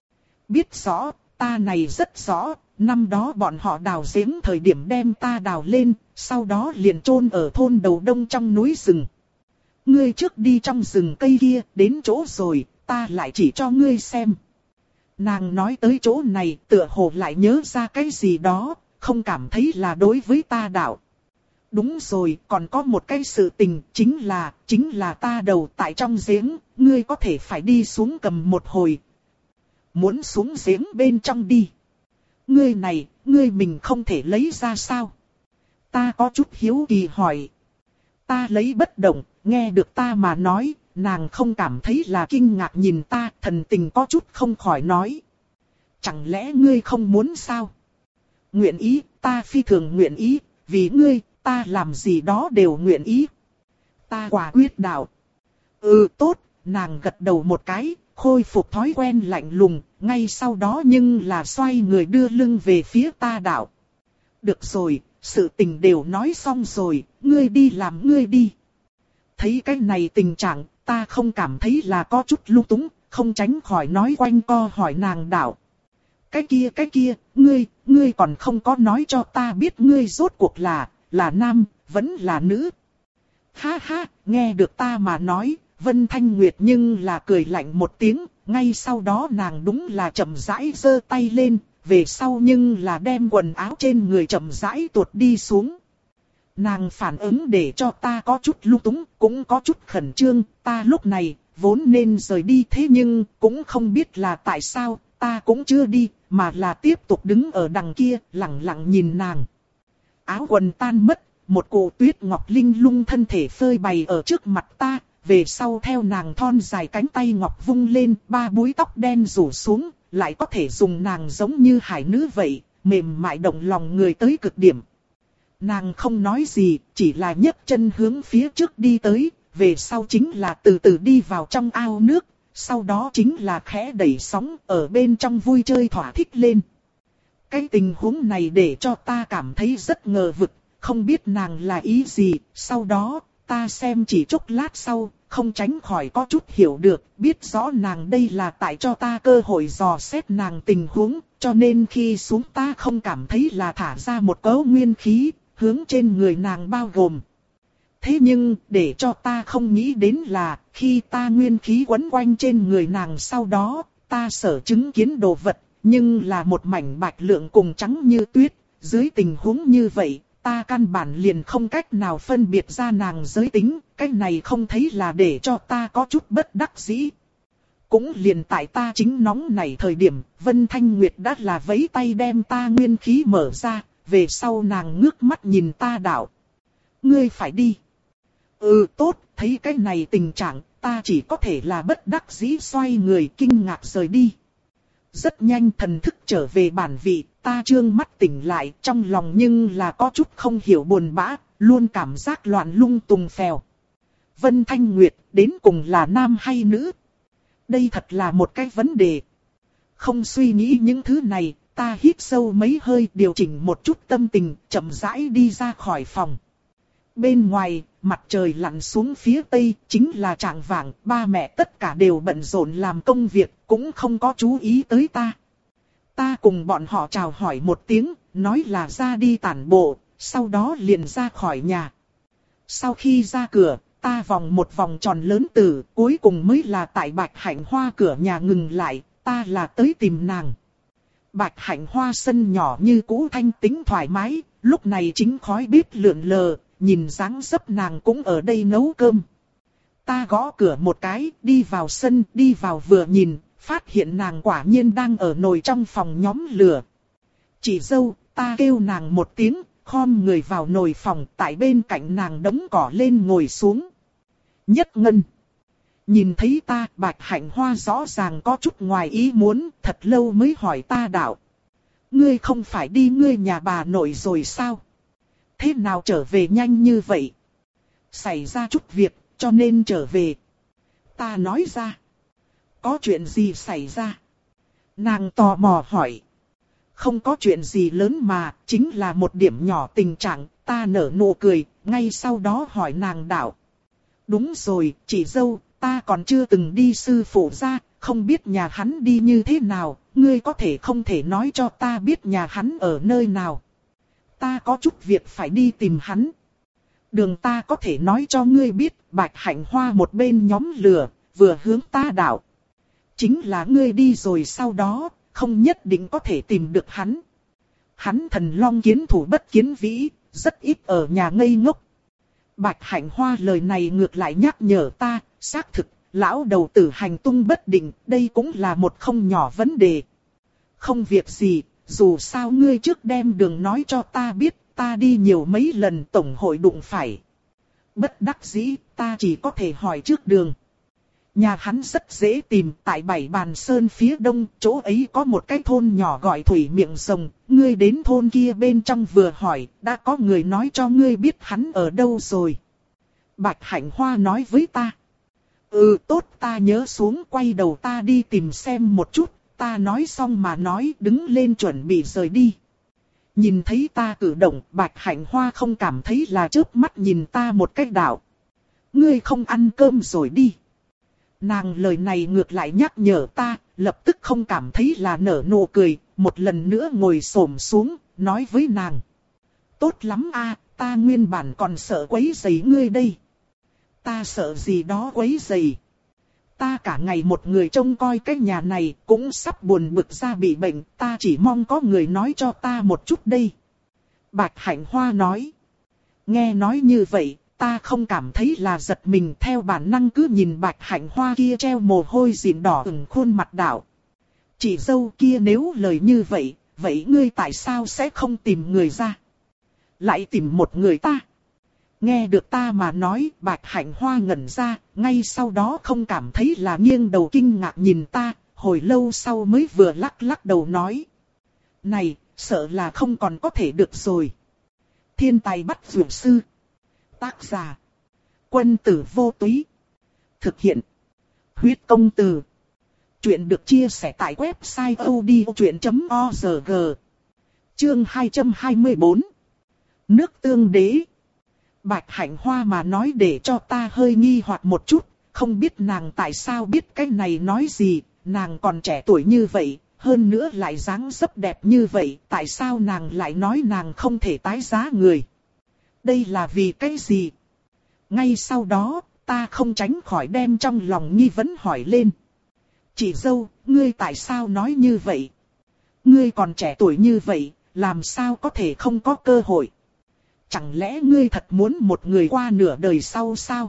Speaker 1: Biết rõ, ta này rất rõ, năm đó bọn họ đào giếng thời điểm đem ta đào lên, sau đó liền chôn ở thôn đầu đông trong núi rừng. Ngươi trước đi trong rừng cây kia, đến chỗ rồi, ta lại chỉ cho ngươi xem. Nàng nói tới chỗ này, tựa hồ lại nhớ ra cái gì đó, không cảm thấy là đối với ta đạo. Đúng rồi, còn có một cái sự tình, chính là, chính là ta đầu tại trong giếng, ngươi có thể phải đi xuống cầm một hồi. Muốn xuống giếng bên trong đi. Ngươi này, ngươi mình không thể lấy ra sao? Ta có chút hiếu kỳ hỏi. Ta lấy bất động, nghe được ta mà nói, nàng không cảm thấy là kinh ngạc nhìn ta, thần tình có chút không khỏi nói. Chẳng lẽ ngươi không muốn sao? Nguyện ý, ta phi thường nguyện ý, vì ngươi, ta làm gì đó đều nguyện ý. Ta quả quyết đạo. Ừ tốt, nàng gật đầu một cái, khôi phục thói quen lạnh lùng, ngay sau đó nhưng là xoay người đưa lưng về phía ta đạo. Được rồi, sự tình đều nói xong rồi, ngươi đi làm ngươi đi. Thấy cái này tình trạng, ta không cảm thấy là có chút lung túng, không tránh khỏi nói quanh co hỏi nàng đạo. Cái kia cái kia, ngươi, ngươi còn không có nói cho ta biết ngươi rốt cuộc là, là nam, vẫn là nữ. Ha ha, nghe được ta mà nói, Vân Thanh Nguyệt nhưng là cười lạnh một tiếng, ngay sau đó nàng đúng là chậm rãi giơ tay lên, về sau nhưng là đem quần áo trên người chậm rãi tuột đi xuống. Nàng phản ứng để cho ta có chút lung túng, cũng có chút khẩn trương, ta lúc này vốn nên rời đi thế nhưng cũng không biết là tại sao, ta cũng chưa đi, mà là tiếp tục đứng ở đằng kia, lặng lặng nhìn nàng. Áo quần tan mất, một cổ tuyết ngọc linh lung thân thể phơi bày ở trước mặt ta, về sau theo nàng thon dài cánh tay ngọc vung lên, ba búi tóc đen rủ xuống, lại có thể dùng nàng giống như hải nữ vậy, mềm mại động lòng người tới cực điểm. Nàng không nói gì, chỉ là nhấc chân hướng phía trước đi tới, về sau chính là từ từ đi vào trong ao nước, sau đó chính là khẽ đẩy sóng ở bên trong vui chơi thỏa thích lên. Cái tình huống này để cho ta cảm thấy rất ngờ vực, không biết nàng là ý gì, sau đó, ta xem chỉ chốc lát sau, không tránh khỏi có chút hiểu được, biết rõ nàng đây là tại cho ta cơ hội dò xét nàng tình huống, cho nên khi xuống ta không cảm thấy là thả ra một cấu nguyên khí, hướng trên người nàng bao gồm. Thế nhưng, để cho ta không nghĩ đến là, khi ta nguyên khí quấn quanh trên người nàng sau đó, ta sở chứng kiến đồ vật, nhưng là một mảnh bạch lượng cùng trắng như tuyết, dưới tình huống như vậy, ta căn bản liền không cách nào phân biệt ra nàng giới tính, cái này không thấy là để cho ta có chút bất đắc dĩ. Cũng liền tại ta chính nóng này thời điểm, Vân Thanh Nguyệt đã là vẫy tay đem ta nguyên khí mở ra, về sau nàng ngước mắt nhìn ta đạo. Ngươi phải đi. Ừ tốt, thấy cái này tình trạng, ta chỉ có thể là bất đắc dĩ xoay người kinh ngạc rời đi. Rất nhanh thần thức trở về bản vị, ta trương mắt tỉnh lại, trong lòng nhưng là có chút không hiểu buồn bã, luôn cảm giác loạn lung tung phèo. Vân Thanh Nguyệt, đến cùng là nam hay nữ? Đây thật là một cái vấn đề. Không suy nghĩ những thứ này, ta hít sâu mấy hơi điều chỉnh một chút tâm tình, chậm rãi đi ra khỏi phòng. Bên ngoài, mặt trời lặn xuống phía tây, chính là trạng vạng, ba mẹ tất cả đều bận rộn làm công việc, cũng không có chú ý tới ta. Ta cùng bọn họ chào hỏi một tiếng, nói là ra đi tản bộ, sau đó liền ra khỏi nhà. Sau khi ra cửa, ta vòng một vòng tròn lớn từ, cuối cùng mới là tại Bạch Hạnh Hoa cửa nhà ngừng lại, ta là tới tìm nàng. Bạch Hạnh Hoa sân nhỏ như cũ thanh tĩnh thoải mái, lúc này chính khói bếp lượn lờ, nhìn dáng dấp nàng cũng ở đây nấu cơm. Ta gõ cửa một cái, đi vào sân, đi vào vừa nhìn, phát hiện nàng quả nhiên đang ở nồi trong phòng nhóm lửa. Chị dâu, ta kêu nàng một tiếng, khom người vào nồi phòng, tại bên cạnh nàng đống cỏ lên ngồi xuống. Nhất Ngân. Nhìn thấy ta, Bạch Hạnh Hoa rõ ràng có chút ngoài ý muốn, thật lâu mới hỏi ta đạo. Ngươi không phải đi ngươi nhà bà nội rồi sao? Thế nào trở về nhanh như vậy? Xảy ra chút việc, cho nên trở về. Ta nói ra. Có chuyện gì xảy ra? Nàng tò mò hỏi. Không có chuyện gì lớn mà, chính là một điểm nhỏ tình trạng, ta nở nụ cười, ngay sau đó hỏi nàng đạo. Đúng rồi, chị dâu, ta còn chưa từng đi sư phụ ra, không biết nhà hắn đi như thế nào, ngươi có thể không thể nói cho ta biết nhà hắn ở nơi nào. Ta có chút việc phải đi tìm hắn. Đường ta có thể nói cho ngươi biết, Bạch Hạnh Hoa một bên nhóm lửa, vừa hướng ta đạo. Chính là ngươi đi rồi sau đó, không nhất định có thể tìm được hắn. Hắn thần long kiến thủ bất kiến vĩ, rất ít ở nhà ngây ngốc. Bạch Hạnh Hoa lời này ngược lại nhắc nhở ta, xác thực, lão đầu tử hành tung bất định, đây cũng là một không nhỏ vấn đề. Không việc gì, dù sao ngươi trước đem đường nói cho ta biết, ta đi nhiều mấy lần tổng hội đụng phải. Bất đắc dĩ, ta chỉ có thể hỏi trước đường. Nhà hắn rất dễ tìm, tại Bảy Bàn Sơn phía đông, chỗ ấy có một cái thôn nhỏ gọi Thủy Miệng Rồng. Ngươi đến thôn kia bên trong vừa hỏi, đã có người nói cho ngươi biết hắn ở đâu rồi. Bạch Hạnh Hoa nói với ta. Ừ tốt, ta nhớ xuống, quay đầu ta đi tìm xem một chút. Ta nói xong mà nói, đứng lên chuẩn bị rời đi. Nhìn thấy ta cử động, Bạch Hạnh Hoa không cảm thấy là chớp mắt nhìn ta một cách đạo. Ngươi không ăn cơm rồi đi. Nàng lời này ngược lại nhắc nhở ta, lập tức không cảm thấy là nở nụ cười, một lần nữa ngồi xổm xuống, nói với nàng. Tốt lắm a, ta nguyên bản còn sợ quấy rầy ngươi đây. Ta sợ gì đó quấy rầy. Ta cả ngày một người trông coi cái nhà này, cũng sắp buồn bực ra bị bệnh, ta chỉ mong có người nói cho ta một chút đây. Bạch Hạnh Hoa nói. Nghe nói như vậy, ta không cảm thấy là giật mình, theo bản năng cứ nhìn Bạch Hạnh Hoa kia treo mồ hôi dịn đỏ ửng khuôn mặt đảo. Chị dâu kia nếu lời như vậy, vậy ngươi tại sao sẽ không tìm người ra? Lại tìm một người ta? Nghe được ta mà nói, Bạch Hạnh Hoa ngẩn ra, ngay sau đó không cảm thấy là nghiêng đầu kinh ngạc nhìn ta, hồi lâu sau mới vừa lắc lắc đầu nói. Này, sợ là không còn có thể được rồi. Thiên tài bắt dược sư. Tác giả. Quân tử vô túy. Thực hiện. Huyết công từ. Chuyện được chia sẻ tại website odchuyện chấm org. Chương hai trăm hai mươi bốn. Nước tương đế. Bạch Hạnh Hoa mà nói để cho ta hơi nghi hoặc một chút, không biết nàng tại sao biết cái này nói gì, nàng còn trẻ tuổi như vậy, hơn nữa lại dáng dấp đẹp như vậy, tại sao nàng lại nói nàng không thể tái giá người. Đây là vì cái gì? Ngay sau đó, ta không tránh khỏi đem trong lòng nghi vấn hỏi lên. Chị dâu, ngươi tại sao nói như vậy? Ngươi còn trẻ tuổi như vậy, làm sao có thể không có cơ hội? Chẳng lẽ ngươi thật muốn một người qua nửa đời sau sao?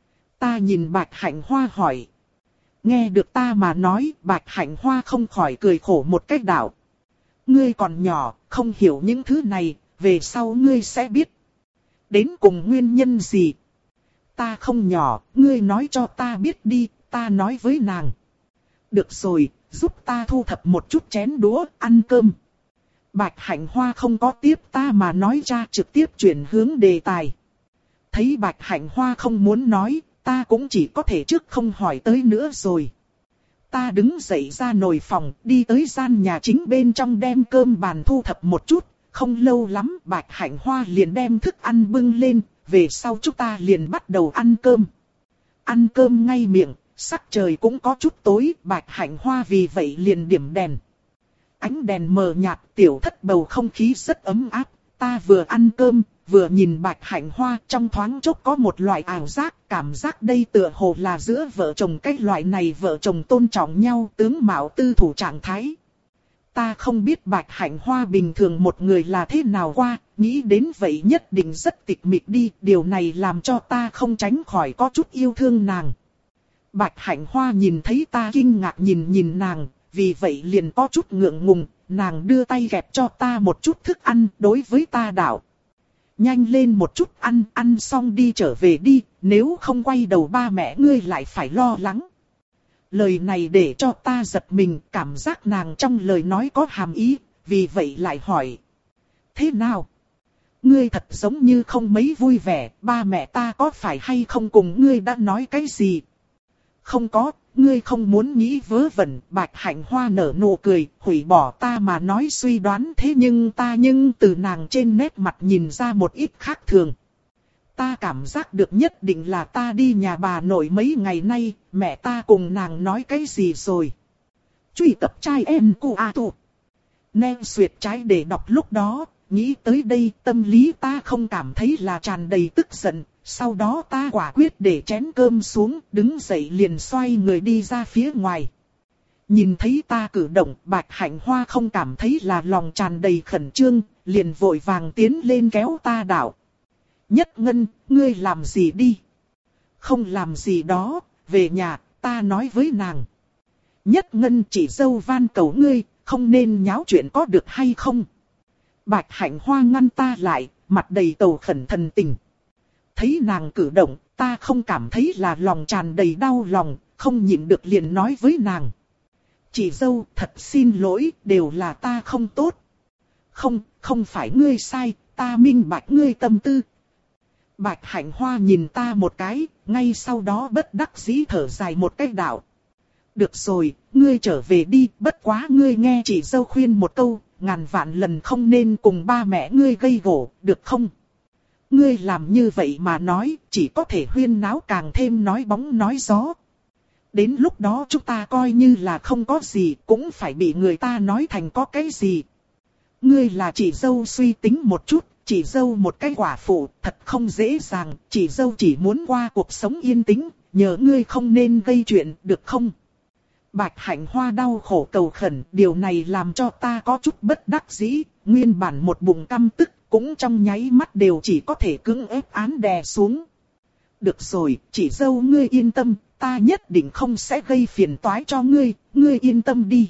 Speaker 1: Ta nhìn Bạch Hạnh Hoa hỏi. Nghe được ta mà nói, Bạch Hạnh Hoa không khỏi cười khổ một cách đạo. Ngươi còn nhỏ, không hiểu những thứ này, về sau ngươi sẽ biết. Đến cùng nguyên nhân gì? Ta không nhỏ, ngươi nói cho ta biết đi, ta nói với nàng. Được rồi, giúp ta thu thập một chút chén đũa, ăn cơm. Bạch Hạnh Hoa không có tiếp ta mà nói ra, trực tiếp chuyển hướng đề tài. Thấy Bạch Hạnh Hoa không muốn nói, ta cũng chỉ có thể trước không hỏi tới nữa rồi. Ta đứng dậy ra nồi phòng, đi tới gian nhà chính bên trong đem cơm bàn thu thập một chút. Không lâu lắm Bạch Hạnh Hoa liền đem thức ăn bưng lên, về sau chúng ta liền bắt đầu ăn cơm. Ăn cơm ngay miệng, sắc trời cũng có chút tối, Bạch Hạnh Hoa vì vậy liền điểm đèn. Ánh đèn mờ nhạt, tiểu thất bầu không khí rất ấm áp, ta vừa ăn cơm, vừa nhìn Bạch Hạnh Hoa, trong thoáng chốc có một loại ảo giác, cảm giác đây tựa hồ là giữa vợ chồng cái loại này vợ chồng tôn trọng nhau, tướng mạo tư thủ trạng thái. Ta không biết Bạch Hạnh Hoa bình thường một người là thế nào qua, nghĩ đến vậy nhất định rất tịch mịch đi, điều này làm cho ta không tránh khỏi có chút yêu thương nàng. Bạch Hạnh Hoa nhìn thấy ta kinh ngạc nhìn nhìn nàng, vì vậy liền có chút ngượng ngùng, nàng đưa tay gẹp cho ta một chút thức ăn, đối với ta đạo. Nhanh lên một chút ăn, ăn xong đi trở về đi, nếu không quay đầu ba mẹ ngươi lại phải lo lắng. Lời này để cho ta giật mình, cảm giác nàng trong lời nói có hàm ý, vì vậy lại hỏi. Thế nào? Ngươi thật giống như không mấy vui vẻ, ba mẹ ta có phải hay không cùng ngươi đã nói cái gì? Không có, ngươi không muốn nghĩ vớ vẩn. Bạch Hạnh Hoa nở nụ cười, hủy bỏ ta mà nói suy đoán, thế nhưng ta nhưng từ nàng trên nét mặt nhìn ra một ít khác thường. Ta cảm giác được nhất định là ta đi nhà bà nội mấy ngày nay, mẹ ta cùng nàng nói cái gì rồi. Truy cập trai em cu a tu. Nên xuyệt trái để đọc lúc đó, nghĩ tới đây tâm lý ta không cảm thấy là tràn đầy tức giận. Sau đó ta quả quyết để chén cơm xuống, đứng dậy liền xoay người đi ra phía ngoài. Nhìn thấy ta cử động, Bạch Hạnh Hoa không cảm thấy là lòng tràn đầy khẩn trương, liền vội vàng tiến lên kéo ta đạo. Nhất Ngân, ngươi làm gì đi? Không làm gì đó, về nhà, ta nói với nàng. Nhất Ngân chỉ dâu van cầu ngươi, không nên nháo chuyện có được hay không? Bạch Hạnh Hoa ngăn ta lại, mặt đầy cầu khẩn thần tình. Thấy nàng cử động, ta không cảm thấy là lòng tràn đầy đau lòng, không nhịn được liền nói với nàng. Chị dâu, thật xin lỗi, đều là ta không tốt. Không, không phải ngươi sai, ta minh bạch ngươi tâm tư. Bạch Hạnh Hoa nhìn ta một cái, ngay sau đó bất đắc dĩ thở dài một cái đạo. Được rồi, ngươi trở về đi, bất quá ngươi nghe chị dâu khuyên một câu, ngàn vạn lần không nên cùng ba mẹ ngươi gây gổ, được không? Ngươi làm như vậy mà nói, chỉ có thể huyên náo càng thêm nói bóng nói gió. Đến lúc đó chúng ta coi như là không có gì, cũng phải bị người ta nói thành có cái gì. Ngươi là chị dâu suy tính một chút, chị dâu một cái quả phụ, thật không dễ dàng, chị dâu chỉ muốn qua cuộc sống yên tĩnh, nhờ ngươi không nên gây chuyện, được không? Bạch Hạnh Hoa đau khổ cầu khẩn, điều này làm cho ta có chút bất đắc dĩ, nguyên bản một bụng căm tức, cũng trong nháy mắt đều chỉ có thể cưỡng ép án đè xuống. Được rồi, chị dâu ngươi yên tâm, ta nhất định không sẽ gây phiền toái cho ngươi, ngươi yên tâm đi.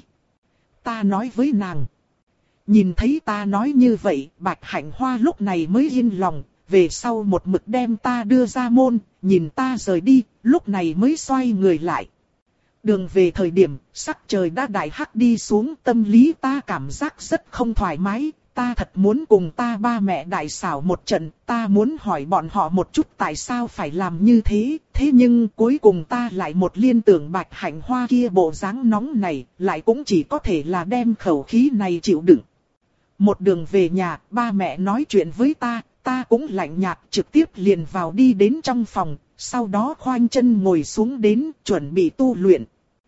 Speaker 1: Ta nói với nàng. Nhìn thấy ta nói như vậy, Bạch Hạnh Hoa lúc này mới yên lòng, về sau một mực đem ta đưa ra môn, nhìn ta rời đi, lúc này mới xoay người lại. Đường về thời điểm, sắc trời đã đại hắc đi xuống, tâm lý ta cảm giác rất không thoải mái, ta thật muốn cùng ta ba mẹ đại xảo một trận, ta muốn hỏi bọn họ một chút tại sao phải làm như thế, thế nhưng cuối cùng ta lại một liên tưởng Bạch Hạnh Hoa kia bộ dáng nóng này, lại cũng chỉ có thể là đem khẩu khí này chịu đựng. Một đường về nhà, ba mẹ nói chuyện với ta, ta cũng lạnh nhạt trực tiếp liền vào đi đến trong phòng, sau đó khoanh chân ngồi xuống đến chuẩn bị tu luyện.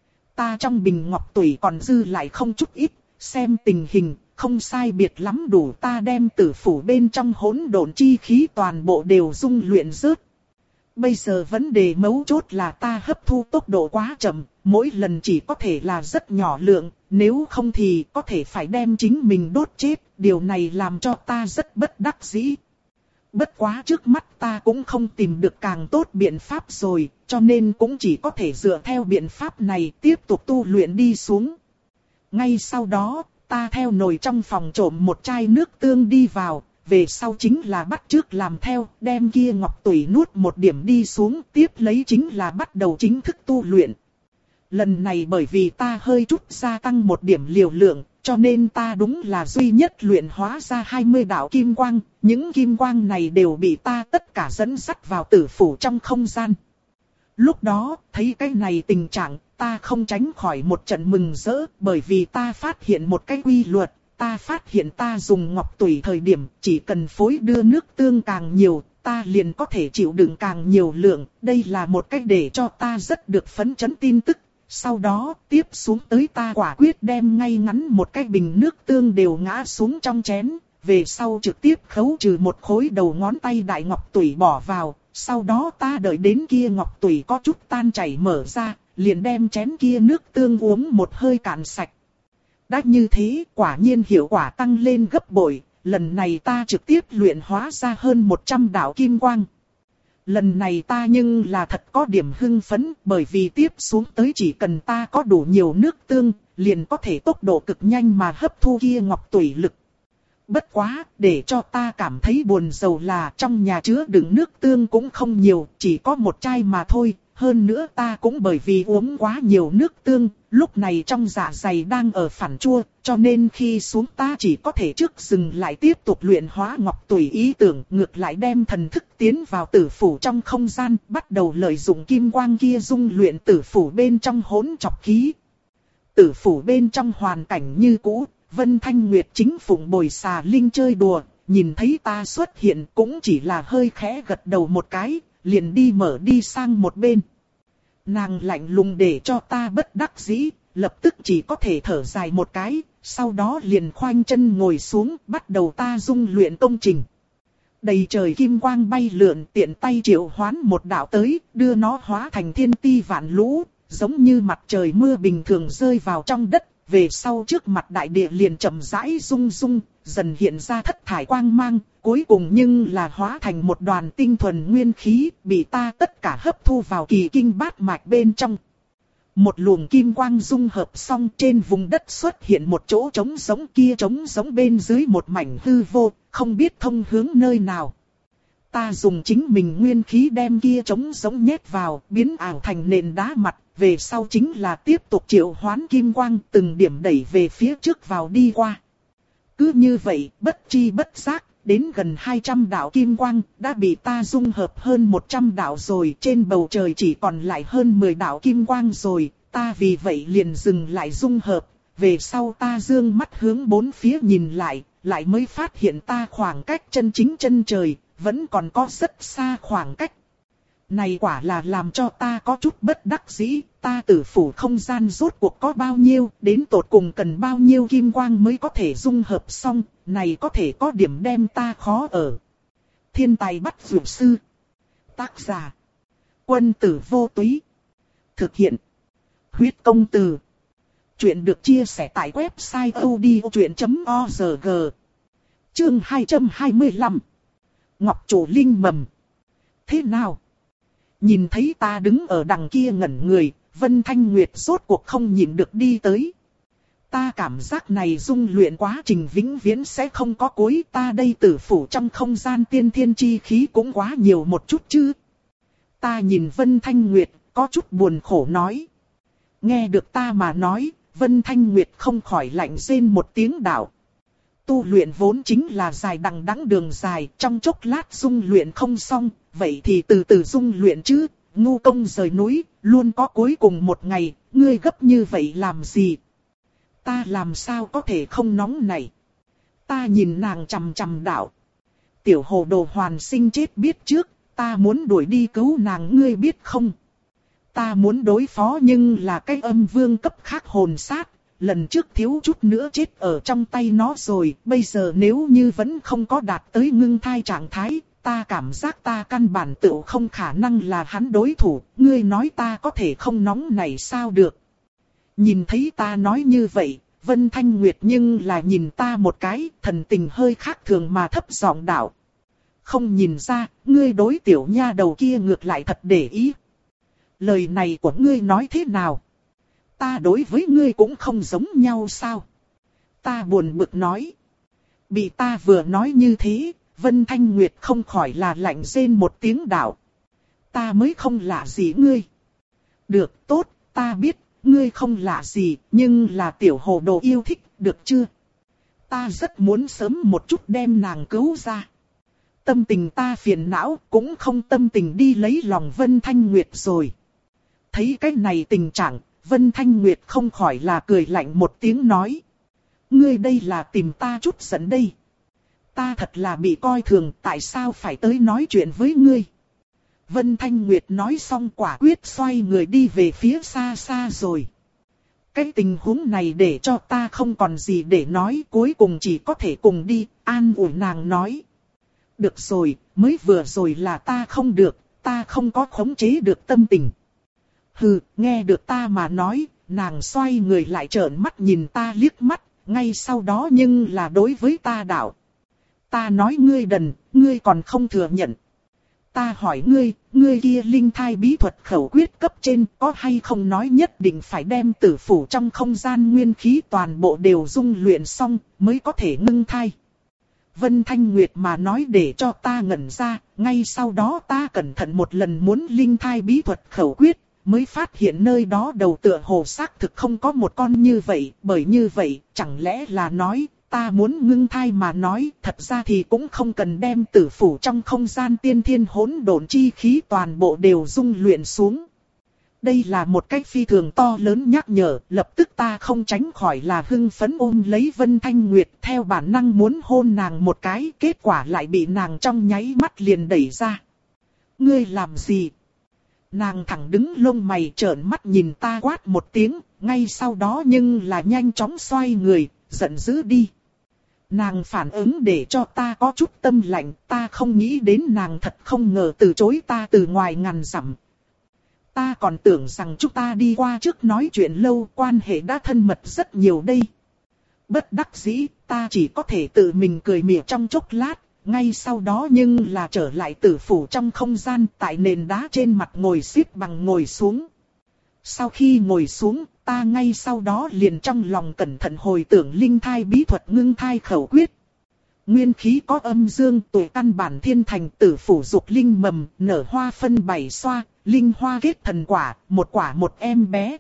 Speaker 1: Ta trong bình ngọc tủy còn dư lại không chút ít, xem tình hình, không sai biệt lắm đủ ta đem tử phủ bên trong hỗn độn chi khí toàn bộ đều dung luyện rớt. Bây giờ vấn đề mấu chốt là ta hấp thu tốc độ quá chậm, mỗi lần chỉ có thể là rất nhỏ lượng, nếu không thì có thể phải đem chính mình đốt chết, điều này làm cho ta rất bất đắc dĩ. Bất quá trước mắt ta cũng không tìm được càng tốt biện pháp rồi, cho nên cũng chỉ có thể dựa theo biện pháp này tiếp tục tu luyện đi xuống. Ngay sau đó, ta theo nồi trong phòng trộm một chai nước tương đi vào, về sau chính là bắt chước làm theo, đem kia ngọc tủy nuốt một điểm đi xuống, tiếp lấy chính là bắt đầu chính thức tu luyện. Lần này bởi vì ta hơi chút gia tăng một điểm liều lượng, cho nên ta đúng là duy nhất luyện hóa ra hai mươi đạo kim quang, những kim quang này đều bị ta tất cả dẫn dắt vào tử phủ trong không gian. Lúc đó, thấy cái này tình trạng, ta không tránh khỏi một trận mừng rỡ, bởi vì ta phát hiện một cái quy luật, ta phát hiện ta dùng ngọc tủy thời điểm, chỉ cần phối đưa nước tương càng nhiều, ta liền có thể chịu đựng càng nhiều lượng, đây là một cách để cho ta rất được phấn chấn tin tức. Sau đó, tiếp xuống tới ta quả quyết đem ngay ngắn một cái bình nước tương đều ngã xuống trong chén, về sau trực tiếp khấu trừ một khối đầu ngón tay đại ngọc tủy bỏ vào, sau đó ta đợi đến kia ngọc tủy có chút tan chảy mở ra, liền đem chén kia nước tương uống một hơi cạn sạch. Đã như thế, quả nhiên hiệu quả tăng lên gấp bội, lần này ta trực tiếp luyện hóa ra hơn một trăm đạo kim quang. Lần này ta nhưng là thật có điểm hưng phấn, bởi vì tiếp xuống tới chỉ cần ta có đủ nhiều nước tương, liền có thể tốc độ cực nhanh mà hấp thu kia ngọc tủy lực. Bất quá, để cho ta cảm thấy buồn rầu là trong nhà chứa đựng nước tương cũng không nhiều, chỉ có một chai mà thôi. Hơn nữa ta cũng bởi vì uống quá nhiều nước tương, lúc này trong dạ dày đang ở phản chua, cho nên khi xuống ta chỉ có thể trước dừng lại tiếp tục luyện hóa ngọc tùy ý tưởng, ngược lại đem thần thức tiến vào tử phủ trong không gian, bắt đầu lợi dụng kim quang kia dung luyện tử phủ bên trong hỗn trọc khí. Tử phủ bên trong hoàn cảnh như cũ, Vân Thanh Nguyệt chính phụng bồi xà linh chơi đùa, nhìn thấy ta xuất hiện cũng chỉ là hơi khẽ gật đầu một cái, liền đi mở đi sang một bên. Nàng lạnh lùng để cho ta bất đắc dĩ, lập tức chỉ có thể thở dài một cái, sau đó liền khoanh chân ngồi xuống, bắt đầu ta dung luyện công trình. Đầy trời kim quang bay lượn, tiện tay triệu hoán một đạo tới, đưa nó hóa thành thiên ti vạn lũ, giống như mặt trời mưa bình thường rơi vào trong đất, về sau trước mặt đại địa liền chậm rãi rung rung, dần hiện ra thất thải quang mang, cuối cùng nhưng là hóa thành một đoàn tinh thuần nguyên khí, bị ta tất cả hấp thu vào kỳ kinh bát mạch bên trong. Một luồng kim quang dung hợp xong, trên vùng đất xuất hiện một chỗ trống giống, kia trống giống bên dưới một mảnh hư vô, không biết thông hướng nơi nào. Ta dùng chính mình nguyên khí đem kia trống giống nhét vào, biến ảo thành nền đá mặt, về sau chính là tiếp tục triệu hoán kim quang, từng điểm đẩy về phía trước vào đi qua. Cứ như vậy, bất chi bất giác, đến gần hai trăm đạo kim quang, đã bị ta dung hợp hơn một trăm đạo rồi, trên bầu trời chỉ còn lại hơn mười đạo kim quang rồi, ta vì vậy liền dừng lại dung hợp, về sau ta dương mắt hướng bốn phía nhìn lại, lại mới phát hiện ta khoảng cách chân chính chân trời, vẫn còn có rất xa khoảng cách. Này quả là làm cho ta có chút bất đắc dĩ, ta tử phủ không gian rốt cuộc có bao nhiêu, đến tột cùng cần bao nhiêu kim quang mới có thể dung hợp xong, này có thể có điểm đem ta khó ở. Thiên tài bắt vượt sư. Tác giả. Quân tử vô túy. Thực hiện. Huyết công từ. Chuyện được chia sẻ tại website odchuyện chấm org. Chương hai trăm hai mươi lăm. Ngọc Chủ Linh Mầm. Thế nào? Nhìn thấy ta đứng ở đằng kia ngẩn người, Vân Thanh Nguyệt rốt cuộc không nhịn được đi tới. Ta cảm giác này dung luyện quá trình vĩnh viễn sẽ không có cuối, ta đây tử phủ trong không gian tiên thiên chi khí cũng quá nhiều một chút chứ. Ta nhìn Vân Thanh Nguyệt, có chút buồn khổ nói. Nghe được ta mà nói, Vân Thanh Nguyệt không khỏi lạnh rên một tiếng đạo. Tu luyện vốn chính là dài đằng đẵng đường dài, trong chốc lát dung luyện không xong, vậy thì từ từ dung luyện chứ, ngu công rời núi, luôn có cuối cùng một ngày, ngươi gấp như vậy làm gì? Ta làm sao có thể không nóng này? Ta nhìn nàng chằm chằm đạo. Tiểu hồ đồ hoàn sinh chết biết trước, ta muốn đuổi đi cứu nàng ngươi biết không? Ta muốn đối phó nhưng là cái âm vương cấp khác hồn sát. Lần trước thiếu chút nữa chết ở trong tay nó rồi, bây giờ nếu như vẫn không có đạt tới ngưng thai trạng thái, ta cảm giác ta căn bản tự không khả năng là hắn đối thủ, ngươi nói ta có thể không nóng này sao được. Nhìn thấy ta nói như vậy, Vân Thanh Nguyệt nhưng là nhìn ta một cái, thần tình hơi khác thường mà thấp giọng đạo. Không nhìn ra, ngươi đối tiểu nha đầu kia ngược lại thật để ý. Lời này của ngươi nói thế nào? Ta đối với ngươi cũng không giống nhau sao? Ta buồn bực nói. Bị ta vừa nói như thế, Vân Thanh Nguyệt không khỏi là lạnh rên một tiếng đạo. Ta mới không lạ gì ngươi. Được, tốt, ta biết, ngươi không lạ gì, nhưng là tiểu hồ đồ yêu thích, được chưa? Ta rất muốn sớm một chút đem nàng cứu ra. Tâm tình ta phiền não, cũng không tâm tình đi lấy lòng Vân Thanh Nguyệt rồi. Thấy cái này tình trạng, Vân Thanh Nguyệt không khỏi là cười lạnh một tiếng nói. Ngươi đây là tìm ta chút giận đây. Ta thật là bị coi thường, tại sao phải tới nói chuyện với ngươi. Vân Thanh Nguyệt nói xong quả quyết xoay người đi về phía xa xa rồi. Cái tình huống này để cho ta không còn gì để nói, cuối cùng chỉ có thể cùng đi, an ủi nàng nói. Được rồi, mới vừa rồi là ta không được, ta không có khống chế được tâm tình. Hừ, nghe được ta mà nói, nàng xoay người lại trợn mắt nhìn ta liếc mắt, ngay sau đó nhưng là đối với ta đạo. Ta nói ngươi đần, ngươi còn không thừa nhận. Ta hỏi ngươi, ngươi kia linh thai bí thuật khẩu quyết cấp trên có hay không nói nhất định phải đem tử phủ trong không gian nguyên khí toàn bộ đều dung luyện xong mới có thể ngưng thai. Vân Thanh Nguyệt mà nói để cho ta ngẩn ra, ngay sau đó ta cẩn thận một lần muốn linh thai bí thuật khẩu quyết, mới phát hiện nơi đó đầu tựa hồ xác thực không có một con như vậy, bởi như vậy, chẳng lẽ là nói, ta muốn ngưng thai mà nói, thật ra thì cũng không cần đem tử phủ trong không gian tiên thiên hỗn độn chi khí toàn bộ đều dung luyện xuống. Đây là một cách phi thường to lớn nhắc nhở, lập tức ta không tránh khỏi là hưng phấn ôm lấy Vân Thanh Nguyệt theo bản năng muốn hôn nàng một cái, kết quả lại bị nàng trong nháy mắt liền đẩy ra. Ngươi làm gì? Nàng thẳng đứng lông mày trợn mắt nhìn ta quát một tiếng, ngay sau đó nhưng là nhanh chóng xoay người, giận dữ đi. Nàng phản ứng để cho ta có chút tâm lạnh, ta không nghĩ đến nàng thật không ngờ từ chối ta từ ngoài ngàn dặm. ta còn tưởng rằng chúng ta đi qua trước nói chuyện lâu, quan hệ đã thân mật rất nhiều đây. Bất đắc dĩ, ta chỉ có thể tự mình cười mỉa trong chốc lát, ngay sau đó nhưng là trở lại tử phủ trong không gian, tại nền đá trên mặt ngồi xếp bằng ngồi xuống. Sau khi ngồi xuống, ta ngay sau đó liền trong lòng cẩn thận hồi tưởng linh thai bí thuật ngưng thai khẩu quyết. Nguyên khí có âm dương, tuổi căn bản thiên thành, tử phủ dục linh mầm, nở hoa phân bảy xoa, linh hoa kết thần quả, một quả một em bé.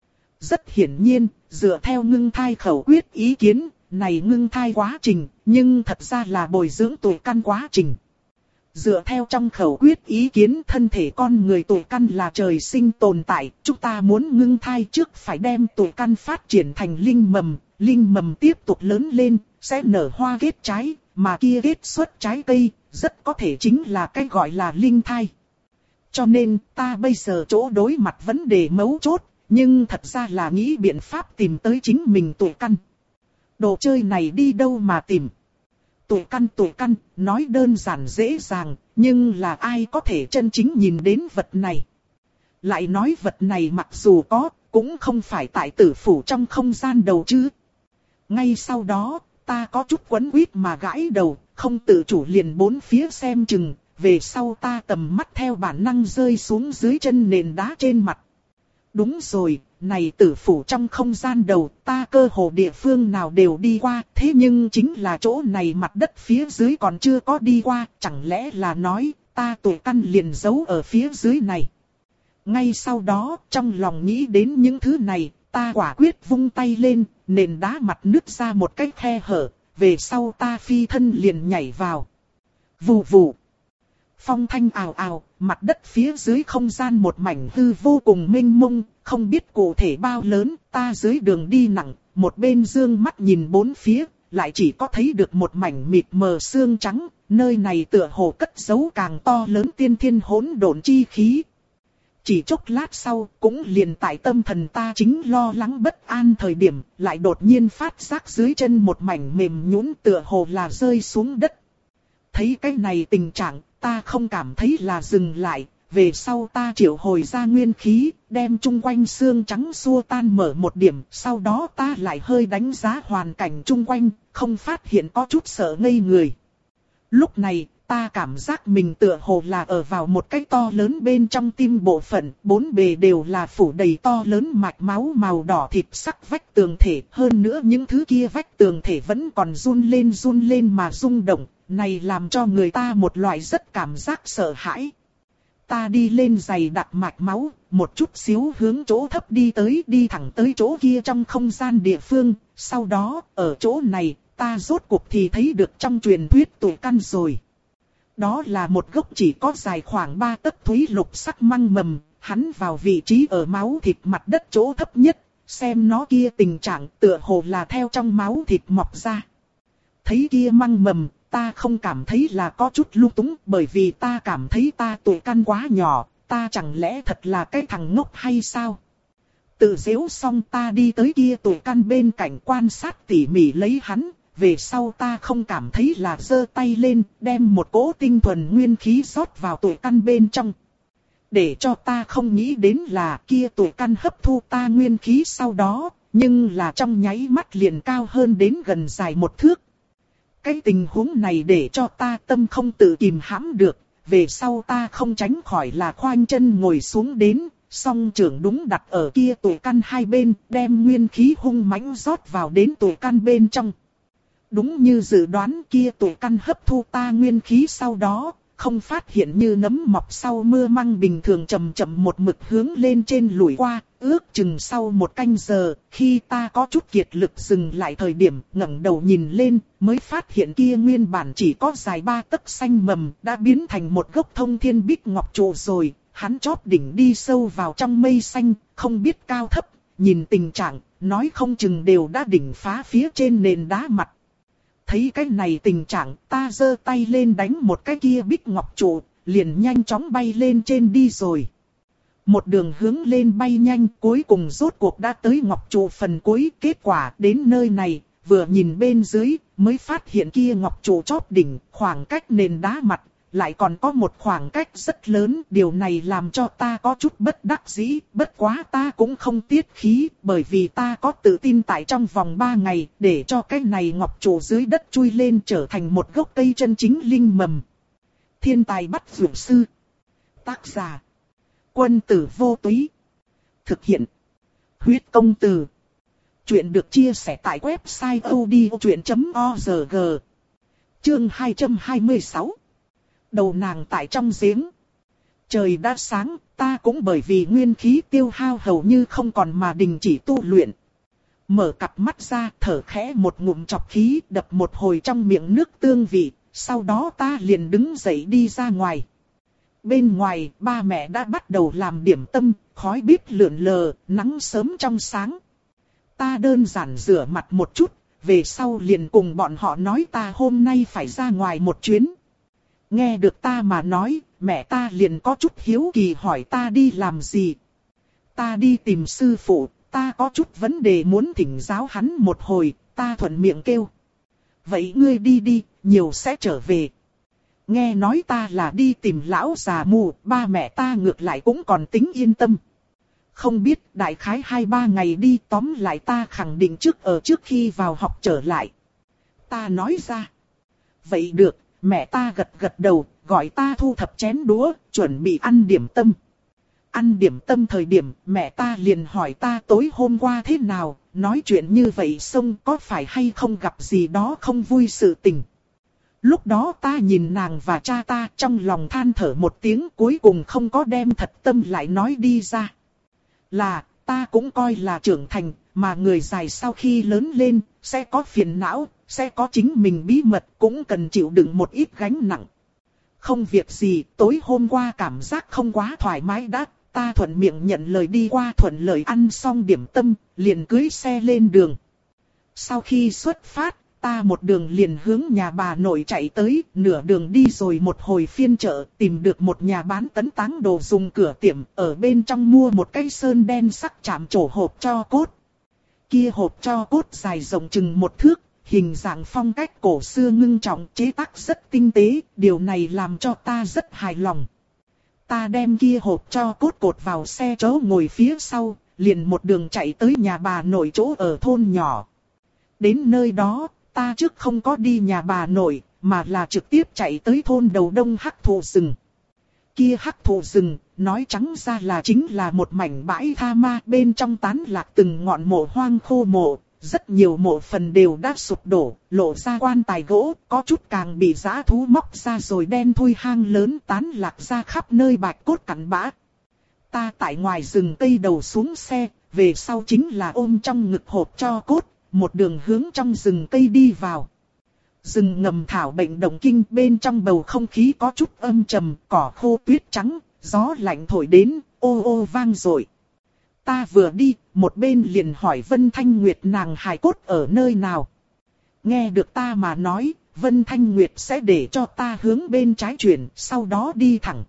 Speaker 1: Rất hiển nhiên, dựa theo ngưng thai khẩu quyết ý kiến, này ngưng thai quá trình, nhưng thật ra là bồi dưỡng tuổi căn quá trình. Dựa theo trong khẩu quyết ý kiến, thân thể con người tuổi căn là trời sinh tồn tại, chúng ta muốn ngưng thai trước phải đem tuổi căn phát triển thành linh mầm, linh mầm tiếp tục lớn lên, sẽ nở hoa kết trái, mà kia kết xuất trái cây, rất có thể chính là cái gọi là linh thai. Cho nên, ta bây giờ chỗ đối mặt vấn đề mấu chốt, nhưng thật ra là nghĩ biện pháp tìm tới chính mình tuổi căn. Đồ chơi này đi đâu mà tìm? Tuổi căn tuổi căn, nói đơn giản dễ dàng, nhưng là ai có thể chân chính nhìn đến vật này? Lại nói vật này mặc dù có, cũng không phải tại tử phủ trong không gian đầu chứ. Ngay sau đó, ta có chút quấn quýt mà gãi đầu, không tự chủ liền bốn phía xem chừng, về sau ta tầm mắt theo bản năng rơi xuống dưới chân nền đá trên mặt. Đúng rồi, này tử phủ trong không gian đầu, ta cơ hồ địa phương nào đều đi qua, thế nhưng chính là chỗ này mặt đất phía dưới còn chưa có đi qua, chẳng lẽ là nói, ta tuổi căn liền giấu ở phía dưới này. Ngay sau đó, trong lòng nghĩ đến những thứ này, ta quả quyết vung tay lên, nền đá mặt nứt ra một cái khe hở, về sau ta phi thân liền nhảy vào. Vù vù. Phong thanh ào ào, mặt đất phía dưới không gian một mảnh hư vô cùng mênh mông, không biết cụ thể bao lớn, ta dưới đường đi nặng, một bên dương mắt nhìn bốn phía, lại chỉ có thấy được một mảnh mịt mờ xương trắng, nơi này tựa hồ cất giấu càng to lớn tiên thiên hỗn độn chi khí. Chỉ chốc lát sau, cũng liền tại tâm thần ta chính lo lắng bất an thời điểm, lại đột nhiên phát giác dưới chân một mảnh mềm nhũn tựa hồ là rơi xuống đất. Thấy cái này tình trạng, ta không cảm thấy là dừng lại, về sau ta triệu hồi ra nguyên khí, đem chung quanh xương trắng xua tan mở một điểm, sau đó ta lại hơi đánh giá hoàn cảnh chung quanh, không phát hiện có chút sợ ngây người. Lúc này, ta cảm giác mình tựa hồ là ở vào một cái to lớn bên trong tim bộ phận, bốn bề đều là phủ đầy to lớn mạch máu màu đỏ thịt sắc vách tường thể, hơn nữa những thứ kia vách tường thể vẫn còn run lên run lên mà rung động, này làm cho người ta một loại rất cảm giác sợ hãi. Ta đi lên giày đặt mạch máu, một chút xíu hướng chỗ thấp đi tới, đi thẳng tới chỗ kia trong không gian địa phương, sau đó, ở chỗ này, ta rốt cuộc thì thấy được trong truyền thuyết tuổi căn rồi. Đó là một gốc chỉ có dài khoảng ba tấc thúy lục sắc măng mầm, hắn vào vị trí ở máu thịt mặt đất chỗ thấp nhất, xem nó kia tình trạng tựa hồ là theo trong máu thịt mọc ra. Thấy kia măng mầm, ta không cảm thấy là có chút lung túng, bởi vì ta cảm thấy ta tuổi căn quá nhỏ, ta chẳng lẽ thật là cái thằng ngốc hay sao? Tự giễu xong ta đi tới kia tuổi căn bên cạnh quan sát tỉ mỉ lấy hắn, về sau ta không cảm thấy là giơ tay lên, đem một cỗ tinh thuần nguyên khí rót vào tuổi căn bên trong. Để cho ta không nghĩ đến là kia tuổi căn hấp thu ta nguyên khí sau đó, nhưng là trong nháy mắt liền cao hơn đến gần dài một thước. Cái tình huống này để cho ta tâm không tự kìm hãm được, về sau ta không tránh khỏi là khoanh chân ngồi xuống đến, song trưởng đúng đặt ở kia tuổi căn hai bên, đem nguyên khí hung mãnh rót vào đến tuổi căn bên trong. Đúng như dự đoán kia tuổi căn hấp thu ta nguyên khí sau đó, không phát hiện như nấm mọc sau mưa măng bình thường chậm chậm một mực hướng lên trên lùi qua, ước chừng sau một canh giờ, khi ta có chút kiệt lực dừng lại thời điểm ngẩng đầu nhìn lên, mới phát hiện kia nguyên bản chỉ có dài ba tấc xanh mầm, đã biến thành một gốc thông thiên bích ngọc trụ rồi, hắn chóp đỉnh đi sâu vào trong mây xanh, không biết cao thấp, nhìn tình trạng, nói không chừng đều đã đỉnh phá phía trên nền đá mặt. Thấy cái này tình trạng, ta giơ tay lên đánh một cái kia bích ngọc trụ, liền nhanh chóng bay lên trên đi rồi. Một đường hướng lên bay nhanh, cuối cùng rốt cuộc đã tới ngọc trụ phần cuối, kết quả đến nơi này, vừa nhìn bên dưới, mới phát hiện kia ngọc trụ chóp đỉnh, khoảng cách nền đá mặt, lại còn có một khoảng cách rất lớn. Điều này làm cho ta có chút bất đắc dĩ, bất quá ta cũng không tiết khí, bởi vì ta có tự tin tại trong vòng ba ngày, để cho cái này ngọc trụ dưới đất chui lên trở thành một gốc cây chân chính linh mầm. Thiên tài bắt dược sư. Tác giả: Quân tử vô túy. Thực hiện: Huyết công từ. Chuyện được chia sẻ tại website odchuyện chấm org. Chương hai trăm hai mươi sáu. Đầu nàng tại trong giếng. Trời đã sáng, ta cũng bởi vì nguyên khí tiêu hao hầu như không còn mà đình chỉ tu luyện. Mở cặp mắt ra, thở khẽ một ngụm chọc khí, đập một hồi trong miệng nước tương vị, sau đó ta liền đứng dậy đi ra ngoài. Bên ngoài, ba mẹ đã bắt đầu làm điểm tâm, khói bếp lượn lờ, nắng sớm trong sáng. Ta đơn giản rửa mặt một chút, về sau liền cùng bọn họ nói ta hôm nay phải ra ngoài một chuyến. Nghe được ta mà nói, mẹ ta liền có chút hiếu kỳ hỏi ta đi làm gì. Ta đi tìm sư phụ, ta có chút vấn đề muốn thỉnh giáo hắn một hồi, ta thuận miệng kêu. Vậy ngươi đi đi, nhiều sẽ trở về. Nghe nói ta là đi tìm lão già mù, ba mẹ ta ngược lại cũng còn tính yên tâm. Không biết đại khái hai ba ngày đi, tóm lại ta khẳng định trước ở trước khi vào học trở lại. Ta nói ra. Vậy được, mẹ ta gật gật đầu, gọi ta thu thập chén đũa, chuẩn bị ăn điểm tâm. Ăn điểm tâm thời điểm, mẹ ta liền hỏi ta tối hôm qua thế nào, nói chuyện như vậy xong có phải hay không gặp gì đó không vui sự tình. Lúc đó ta nhìn nàng và cha ta trong lòng than thở một tiếng, cuối cùng không có đem thật tâm lại nói đi ra. Là, ta cũng coi là trưởng thành, mà người dài sau khi lớn lên, sẽ có phiền não, sẽ có chính mình bí mật, cũng cần chịu đựng một ít gánh nặng. Không việc gì, tối hôm qua cảm giác không quá thoải mái đã, ta thuận miệng nhận lời đi qua thuận lợi ăn xong điểm tâm, liền cưới xe lên đường. Sau khi xuất phát, ta một đường liền hướng nhà bà nội chạy tới, nửa đường đi rồi một hồi phiên chợ, tìm được một nhà bán tấn táng đồ dùng cửa tiệm, ở bên trong mua một cái sơn đen sắc chạm trổ hộp tro cốt. Kia hộp tro cốt dài rộng chừng một thước, hình dạng phong cách cổ xưa ngưng trọng, chế tác rất tinh tế, điều này làm cho ta rất hài lòng. Ta đem kia hộp tro cốt cột vào xe chỗ ngồi phía sau, liền một đường chạy tới nhà bà nội chỗ ở thôn nhỏ. Đến nơi đó, ta trước không có đi nhà bà nội, mà là trực tiếp chạy tới thôn đầu đông hắc thụ rừng. Kia hắc thụ rừng, nói trắng ra là chính là một mảnh bãi tha ma, bên trong tán lạc từng ngọn mộ hoang khô mộ, rất nhiều mộ phần đều đã sụp đổ, lộ ra quan tài gỗ, có chút càng bị dã thú móc ra rồi đen thui hang lớn tán lạc ra khắp nơi bạch cốt cặn bã. Ta tại ngoài rừng cây đầu xuống xe, về sau chính là ôm trong ngực hộp tro cốt, một đường hướng trong rừng cây đi vào. Rừng ngầm thảo bệnh động kinh, bên trong bầu không khí có chút âm trầm, cỏ khô tuyết trắng, gió lạnh thổi đến, ô ô vang dội. Ta vừa đi, một bên liền hỏi Vân Thanh Nguyệt nàng hài cốt ở nơi nào. Nghe được ta mà nói, Vân Thanh Nguyệt sẽ để cho ta hướng bên trái chuyển, sau đó đi thẳng.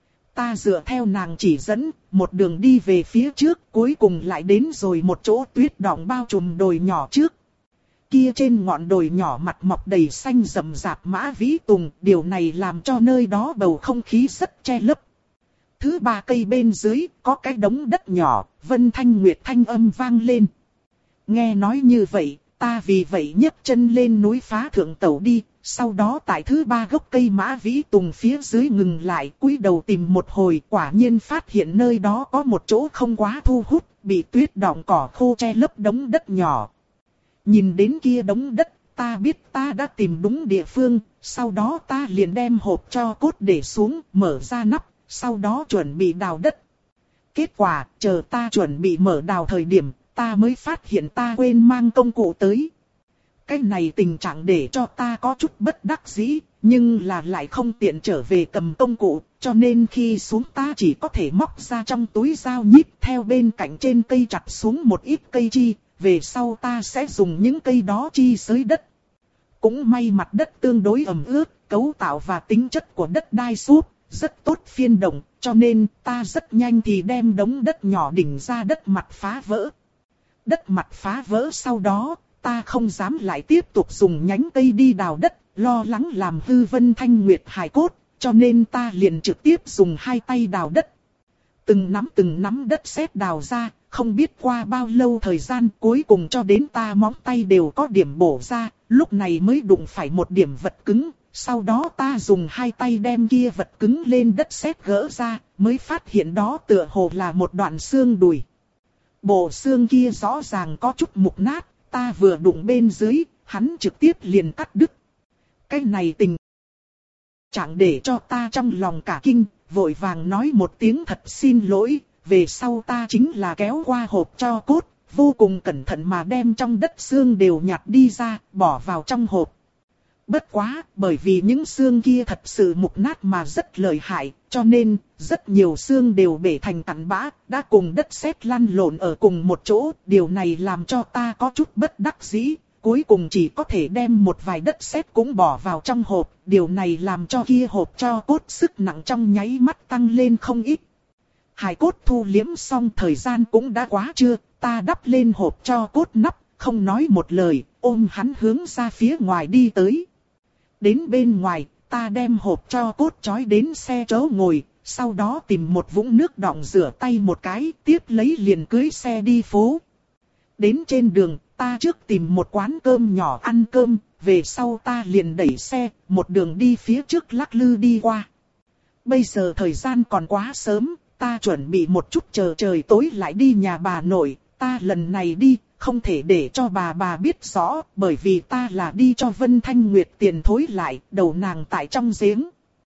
Speaker 1: Ta dựa theo nàng chỉ dẫn, một đường đi về phía trước, cuối cùng lại đến rồi một chỗ tuyết đọng bao trùm đồi nhỏ trước. Kia trên ngọn đồi nhỏ mặt mọc đầy xanh rậm rạp mã vĩ tùng, điều này làm cho nơi đó bầu không khí rất che lấp. Thứ ba cây bên dưới, có cái đống đất nhỏ, Vân Thanh Nguyệt thanh âm vang lên. Nghe nói như vậy, ta vì vậy nhấc chân lên núi phá thượng tẩu đi, sau đó tại thứ ba gốc cây mã vĩ tùng phía dưới ngừng lại, cúi đầu tìm một hồi, quả nhiên phát hiện nơi đó có một chỗ không quá thu hút, bị tuyết đọng cỏ khô che lấp đống đất nhỏ. Nhìn đến kia đống đất, ta biết ta đã tìm đúng địa phương, sau đó ta liền đem hộp tro cốt để xuống, mở ra nắp, sau đó chuẩn bị đào đất. Kết quả, chờ ta chuẩn bị mở đào thời điểm, ta mới phát hiện ta quên mang công cụ tới. Cái này tình trạng để cho ta có chút bất đắc dĩ, nhưng là lại không tiện trở về cầm công cụ, cho nên khi xuống ta chỉ có thể móc ra trong túi dao nhíp theo bên cạnh trên cây chặt xuống một ít cây chi, về sau ta sẽ dùng những cây đó chi xới đất. Cũng may mặt đất tương đối ẩm ướt, cấu tạo và tính chất của đất đai súp, rất tốt phiên động, cho nên ta rất nhanh thì đem đống đất nhỏ đỉnh ra đất mặt phá vỡ. Đất mặt phá vỡ sau đó, ta không dám lại tiếp tục dùng nhánh cây đi đào đất, lo lắng làm hư Vân Thanh Nguyệt hài cốt, cho nên ta liền trực tiếp dùng hai tay đào đất. Từng nắm từng nắm đất sét đào ra, không biết qua bao lâu thời gian, cuối cùng cho đến ta móng tay đều có điểm bổ ra, lúc này mới đụng phải một điểm vật cứng. Sau đó ta dùng hai tay đem kia vật cứng lên đất sét gỡ ra, mới phát hiện đó tựa hồ là một đoạn xương đùi. Bộ xương kia rõ ràng có chút mục nát, ta vừa đụng bên dưới, hắn trực tiếp liền cắt đứt. Cái này tình chẳng để cho ta trong lòng cả kinh, vội vàng nói một tiếng thật xin lỗi, về sau ta chính là kéo qua hộp tro cốt, vô cùng cẩn thận mà đem trong đất xương đều nhặt đi ra, bỏ vào trong hộp. Bất quá, bởi vì những xương kia thật sự mục nát mà rất lợi hại, cho nên, rất nhiều xương đều bể thành tàn bã, đã cùng đất sét lăn lộn ở cùng một chỗ, điều này làm cho ta có chút bất đắc dĩ, cuối cùng chỉ có thể đem một vài đất sét cũng bỏ vào trong hộp, điều này làm cho kia hộp tro cốt sức nặng trong nháy mắt tăng lên không ít. Hài cốt thu liếm xong thời gian cũng đã quá trưa, ta đắp lên hộp tro cốt nắp, không nói một lời, ôm hắn hướng ra phía ngoài đi tới. Đến bên ngoài, ta đem hộp tro cốt trói đến xe chỗ ngồi, sau đó tìm một vũng nước đọng rửa tay một cái, tiếp lấy liền cưới xe đi phố. Đến trên đường, ta trước tìm một quán cơm nhỏ ăn cơm, về sau ta liền đẩy xe, một đường đi phía trước lắc lư đi qua. Bây giờ thời gian còn quá sớm, ta chuẩn bị một chút chờ trời tối lại đi nhà bà nội, ta lần này đi, không thể để cho bà bà biết rõ, bởi vì ta là đi cho Vân Thanh Nguyệt tiền thối lại, đầu nàng tại trong giếng.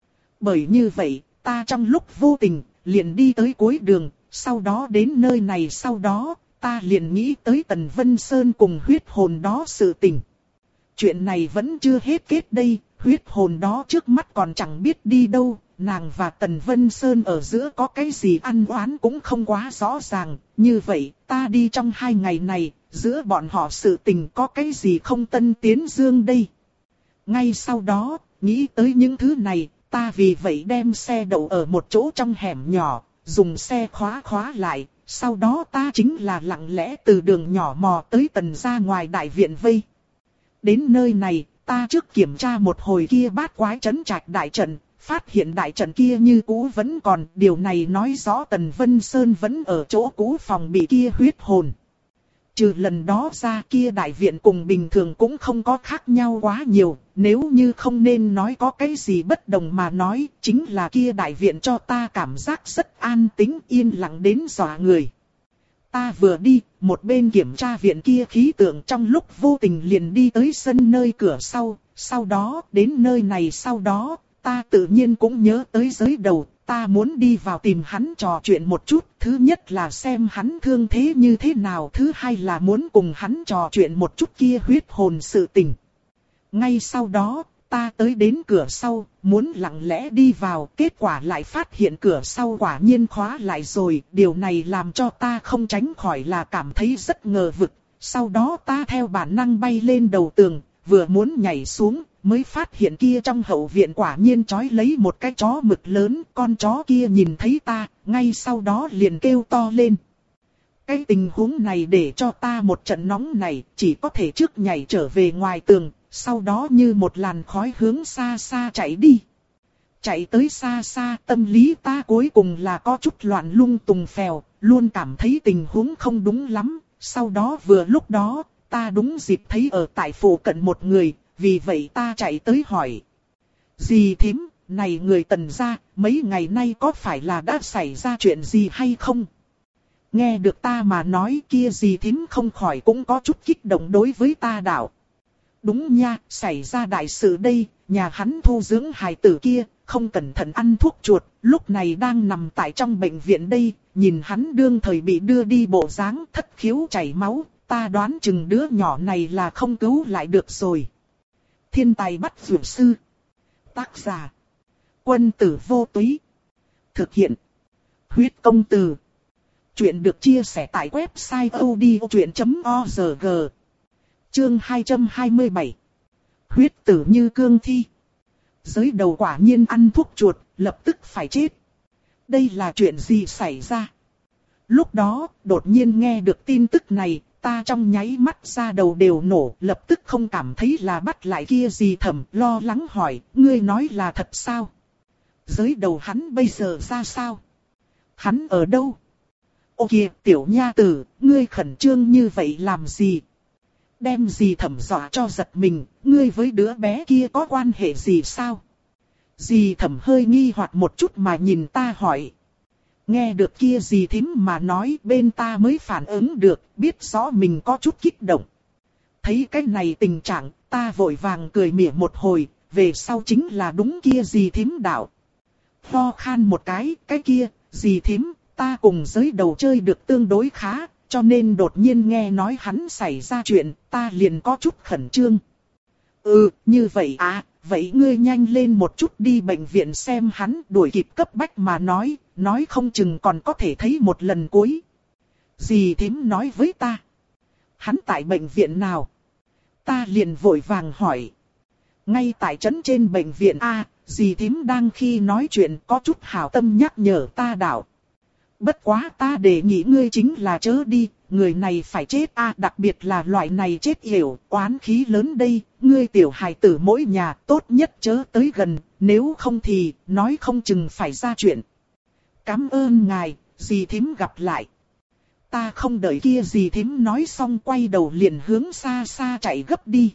Speaker 1: Bởi như vậy, ta trong lúc vô tình, liền đi tới cuối đường, sau đó đến nơi này sau đó, ta liền nghĩ tới Tần Vân Sơn cùng huyết hồn đó sự tình. Chuyện này vẫn chưa hết kết đây, huyết hồn đó trước mắt còn chẳng biết đi đâu, nàng và Tần Vân Sơn ở giữa có cái gì ăn oán cũng không quá rõ ràng, như vậy ta đi trong hai ngày này, giữa bọn họ sự tình có cái gì không tân tiến dương đây. Ngay sau đó, nghĩ tới những thứ này, ta vì vậy đem xe đậu ở một chỗ trong hẻm nhỏ, dùng xe khóa khóa lại, sau đó ta chính là lặng lẽ từ đường nhỏ mò tới Tần gia ngoài đại viện vây. Đến nơi này, ta trước kiểm tra một hồi kia bát quái trấn trạch đại trận, phát hiện đại trận kia như cũ vẫn còn, điều này nói rõ Tần Vân Sơn vẫn ở chỗ cũ phòng bị kia huyết hồn. Trừ lần đó ra kia đại viện cùng bình thường cũng không có khác nhau quá nhiều, nếu như không nên nói có cái gì bất đồng mà nói, chính là kia đại viện cho ta cảm giác rất an tĩnh yên lặng đến dọa người. Ta vừa đi, một bên kiểm tra viện kia khí tượng trong lúc vô tình liền đi tới sân nơi cửa sau, sau đó đến nơi này sau đó, ta tự nhiên cũng nhớ tới giới đầu. Ta muốn đi vào tìm hắn trò chuyện một chút, thứ nhất là xem hắn thương thế như thế nào, thứ hai là muốn cùng hắn trò chuyện một chút kia huyết hồn sự tình. Ngay sau đó, ta tới đến cửa sau, muốn lặng lẽ đi vào, kết quả lại phát hiện cửa sau quả nhiên khóa lại rồi, điều này làm cho ta không tránh khỏi là cảm thấy rất ngờ vực. Sau đó ta theo bản năng bay lên đầu tường, vừa muốn nhảy xuống, mới phát hiện kia trong hậu viện quả nhiên trói lấy một cái chó mực lớn, con chó kia nhìn thấy ta, ngay sau đó liền kêu to lên. Cái tình huống này để cho ta một trận nóng này, chỉ có thể trước nhảy trở về ngoài tường, sau đó như một làn khói hướng xa xa chạy đi. Chạy tới xa xa, tâm lý ta cuối cùng là có chút loạn lung tung phèo, luôn cảm thấy tình huống không đúng lắm, sau đó vừa lúc đó, ta đúng dịp thấy ở tại phủ cận một người. Vì vậy ta chạy tới hỏi. Dì thím, này người Tần gia, mấy ngày nay có phải là đã xảy ra chuyện gì hay không? Nghe được ta mà nói kia dì thím không khỏi cũng có chút kích động đối với ta đạo. Đúng nha, xảy ra đại sự đây, nhà hắn thu dưỡng hài tử kia, không cẩn thận ăn thuốc chuột, lúc này đang nằm tại trong bệnh viện đây, nhìn hắn đương thời bị đưa đi bộ dáng thất khiếu chảy máu, ta đoán chừng đứa nhỏ này là không cứu lại được rồi. Thiên tài bắt vượt sư. Tác giả. Quân tử vô túy. Thực hiện. Huyết công từ. Chuyện được chia sẻ tại website odchuyện chấm org. Chương hai trăm hai mươi bảy. Huyết tử như cương thi. Giới đầu quả nhiên ăn thuốc chuột, lập tức phải chết. Đây là chuyện gì xảy ra? Lúc đó, đột nhiên nghe được tin tức này. Ta trong nháy mắt ra đầu đều nổ, lập tức không cảm thấy là bắt lại kia gì thầm, lo lắng hỏi, ngươi nói là thật sao? Giới đầu hắn bây giờ ra sao? Hắn ở đâu? Ô kìa, tiểu nha tử, ngươi khẩn trương như vậy làm gì? Đem gì thẩm dọa cho giật mình, ngươi với đứa bé kia có quan hệ gì sao? Dì thẩm hơi nghi hoặc một chút mà nhìn ta hỏi. Nghe được kia dì thím mà nói, bên ta mới phản ứng được, biết rõ mình có chút kích động. Thấy cái này tình trạng, ta vội vàng cười mỉa một hồi, về sau chính là đúng kia dì thím đạo. Ho khan một cái, cái kia, dì thím, ta cùng giới đầu chơi được tương đối khá, cho nên đột nhiên nghe nói hắn xảy ra chuyện, ta liền có chút khẩn trương. Ừ, như vậy à, vậy ngươi nhanh lên một chút đi bệnh viện xem hắn, đuổi kịp cấp bách mà nói, nói không chừng còn có thể thấy một lần cuối. Dì thím nói với ta. Hắn tại bệnh viện nào? Ta liền vội vàng hỏi. Ngay tại trấn trên bệnh viện A, dì thím đang khi nói chuyện có chút hảo tâm nhắc nhở ta đạo. Bất quá ta đề nghị ngươi chính là chớ đi, người này phải chết a, đặc biệt là loại này chết yểu, oán khí lớn đây, ngươi tiểu hài tử mỗi nhà tốt nhất chớ tới gần, nếu không thì nói không chừng phải ra chuyện. Cảm ơn ngài, dì thím gặp lại. Ta không đợi kia dì thím nói xong quay đầu liền hướng xa xa chạy gấp đi.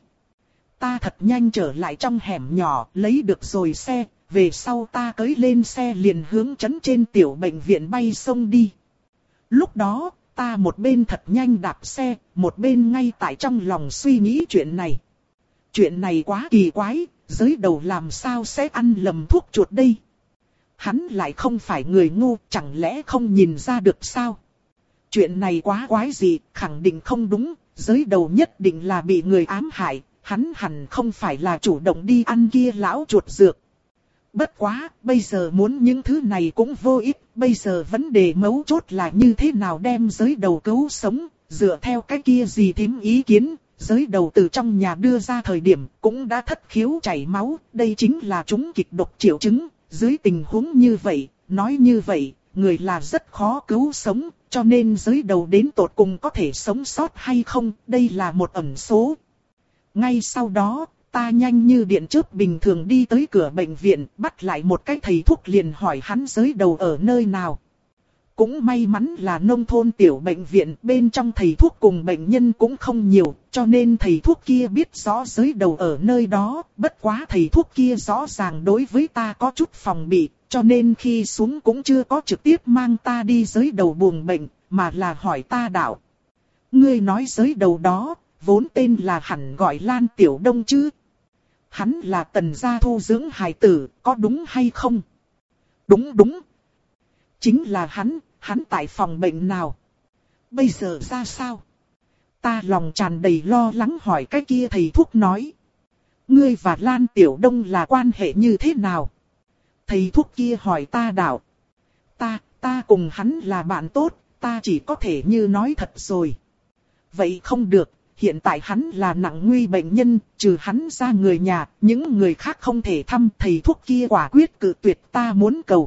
Speaker 1: Ta thật nhanh trở lại trong hẻm nhỏ, lấy được rồi xe. Về sau ta cưỡi lên xe liền hướng trấn trên tiểu bệnh viện bay sông đi. Lúc đó, ta một bên thật nhanh đạp xe, một bên ngay tại trong lòng suy nghĩ chuyện này. Chuyện này quá kỳ quái, giới đầu làm sao sẽ ăn lầm thuốc chuột đây? Hắn lại không phải người ngu, chẳng lẽ không nhìn ra được sao? Chuyện này quá quái gì, khẳng định không đúng, giới đầu nhất định là bị người ám hại, hắn hẳn không phải là chủ động đi ăn kia lão chuột dược. Bất quá, bây giờ muốn những thứ này cũng vô ích, bây giờ vấn đề mấu chốt là như thế nào đem giới đầu cứu sống, dựa theo cái kia gì thím ý kiến, giới đầu từ trong nhà đưa ra thời điểm cũng đã thất khiếu chảy máu, đây chính là trúng kịch độc triệu chứng, dưới tình huống như vậy, nói như vậy, người là rất khó cứu sống, cho nên giới đầu đến tột cùng có thể sống sót hay không, đây là một ẩn số. Ngay sau đó, ta nhanh như điện chớp bình thường đi tới cửa bệnh viện, bắt lại một cái thầy thuốc liền hỏi hắn giới đầu ở nơi nào. Cũng may mắn là nông thôn tiểu bệnh viện, bên trong thầy thuốc cùng bệnh nhân cũng không nhiều, cho nên thầy thuốc kia biết rõ giới đầu ở nơi đó, bất quá thầy thuốc kia rõ ràng đối với ta có chút phòng bị, cho nên khi xuống cũng chưa có trực tiếp mang ta đi giới đầu buồng bệnh, mà là hỏi ta đạo. Ngươi nói giới đầu đó, vốn tên là hẳn gọi Lan Tiểu Đông chứ? Hắn là Tần gia thu dưỡng hài tử, có đúng hay không? Đúng đúng. Chính là hắn, hắn tại phòng bệnh nào? Bây giờ ra sao? Ta lòng tràn đầy lo lắng hỏi cái kia thầy thuốc nói. Ngươi và Lan Tiểu Đông là quan hệ như thế nào? Thầy thuốc kia hỏi ta đạo. Ta, ta cùng hắn là bạn tốt, ta chỉ có thể như nói thật rồi. Vậy không được. Hiện tại hắn là nặng nguy bệnh nhân, trừ hắn ra người nhà, những người khác không thể thăm, thầy thuốc kia quả quyết cự tuyệt ta muốn cầu.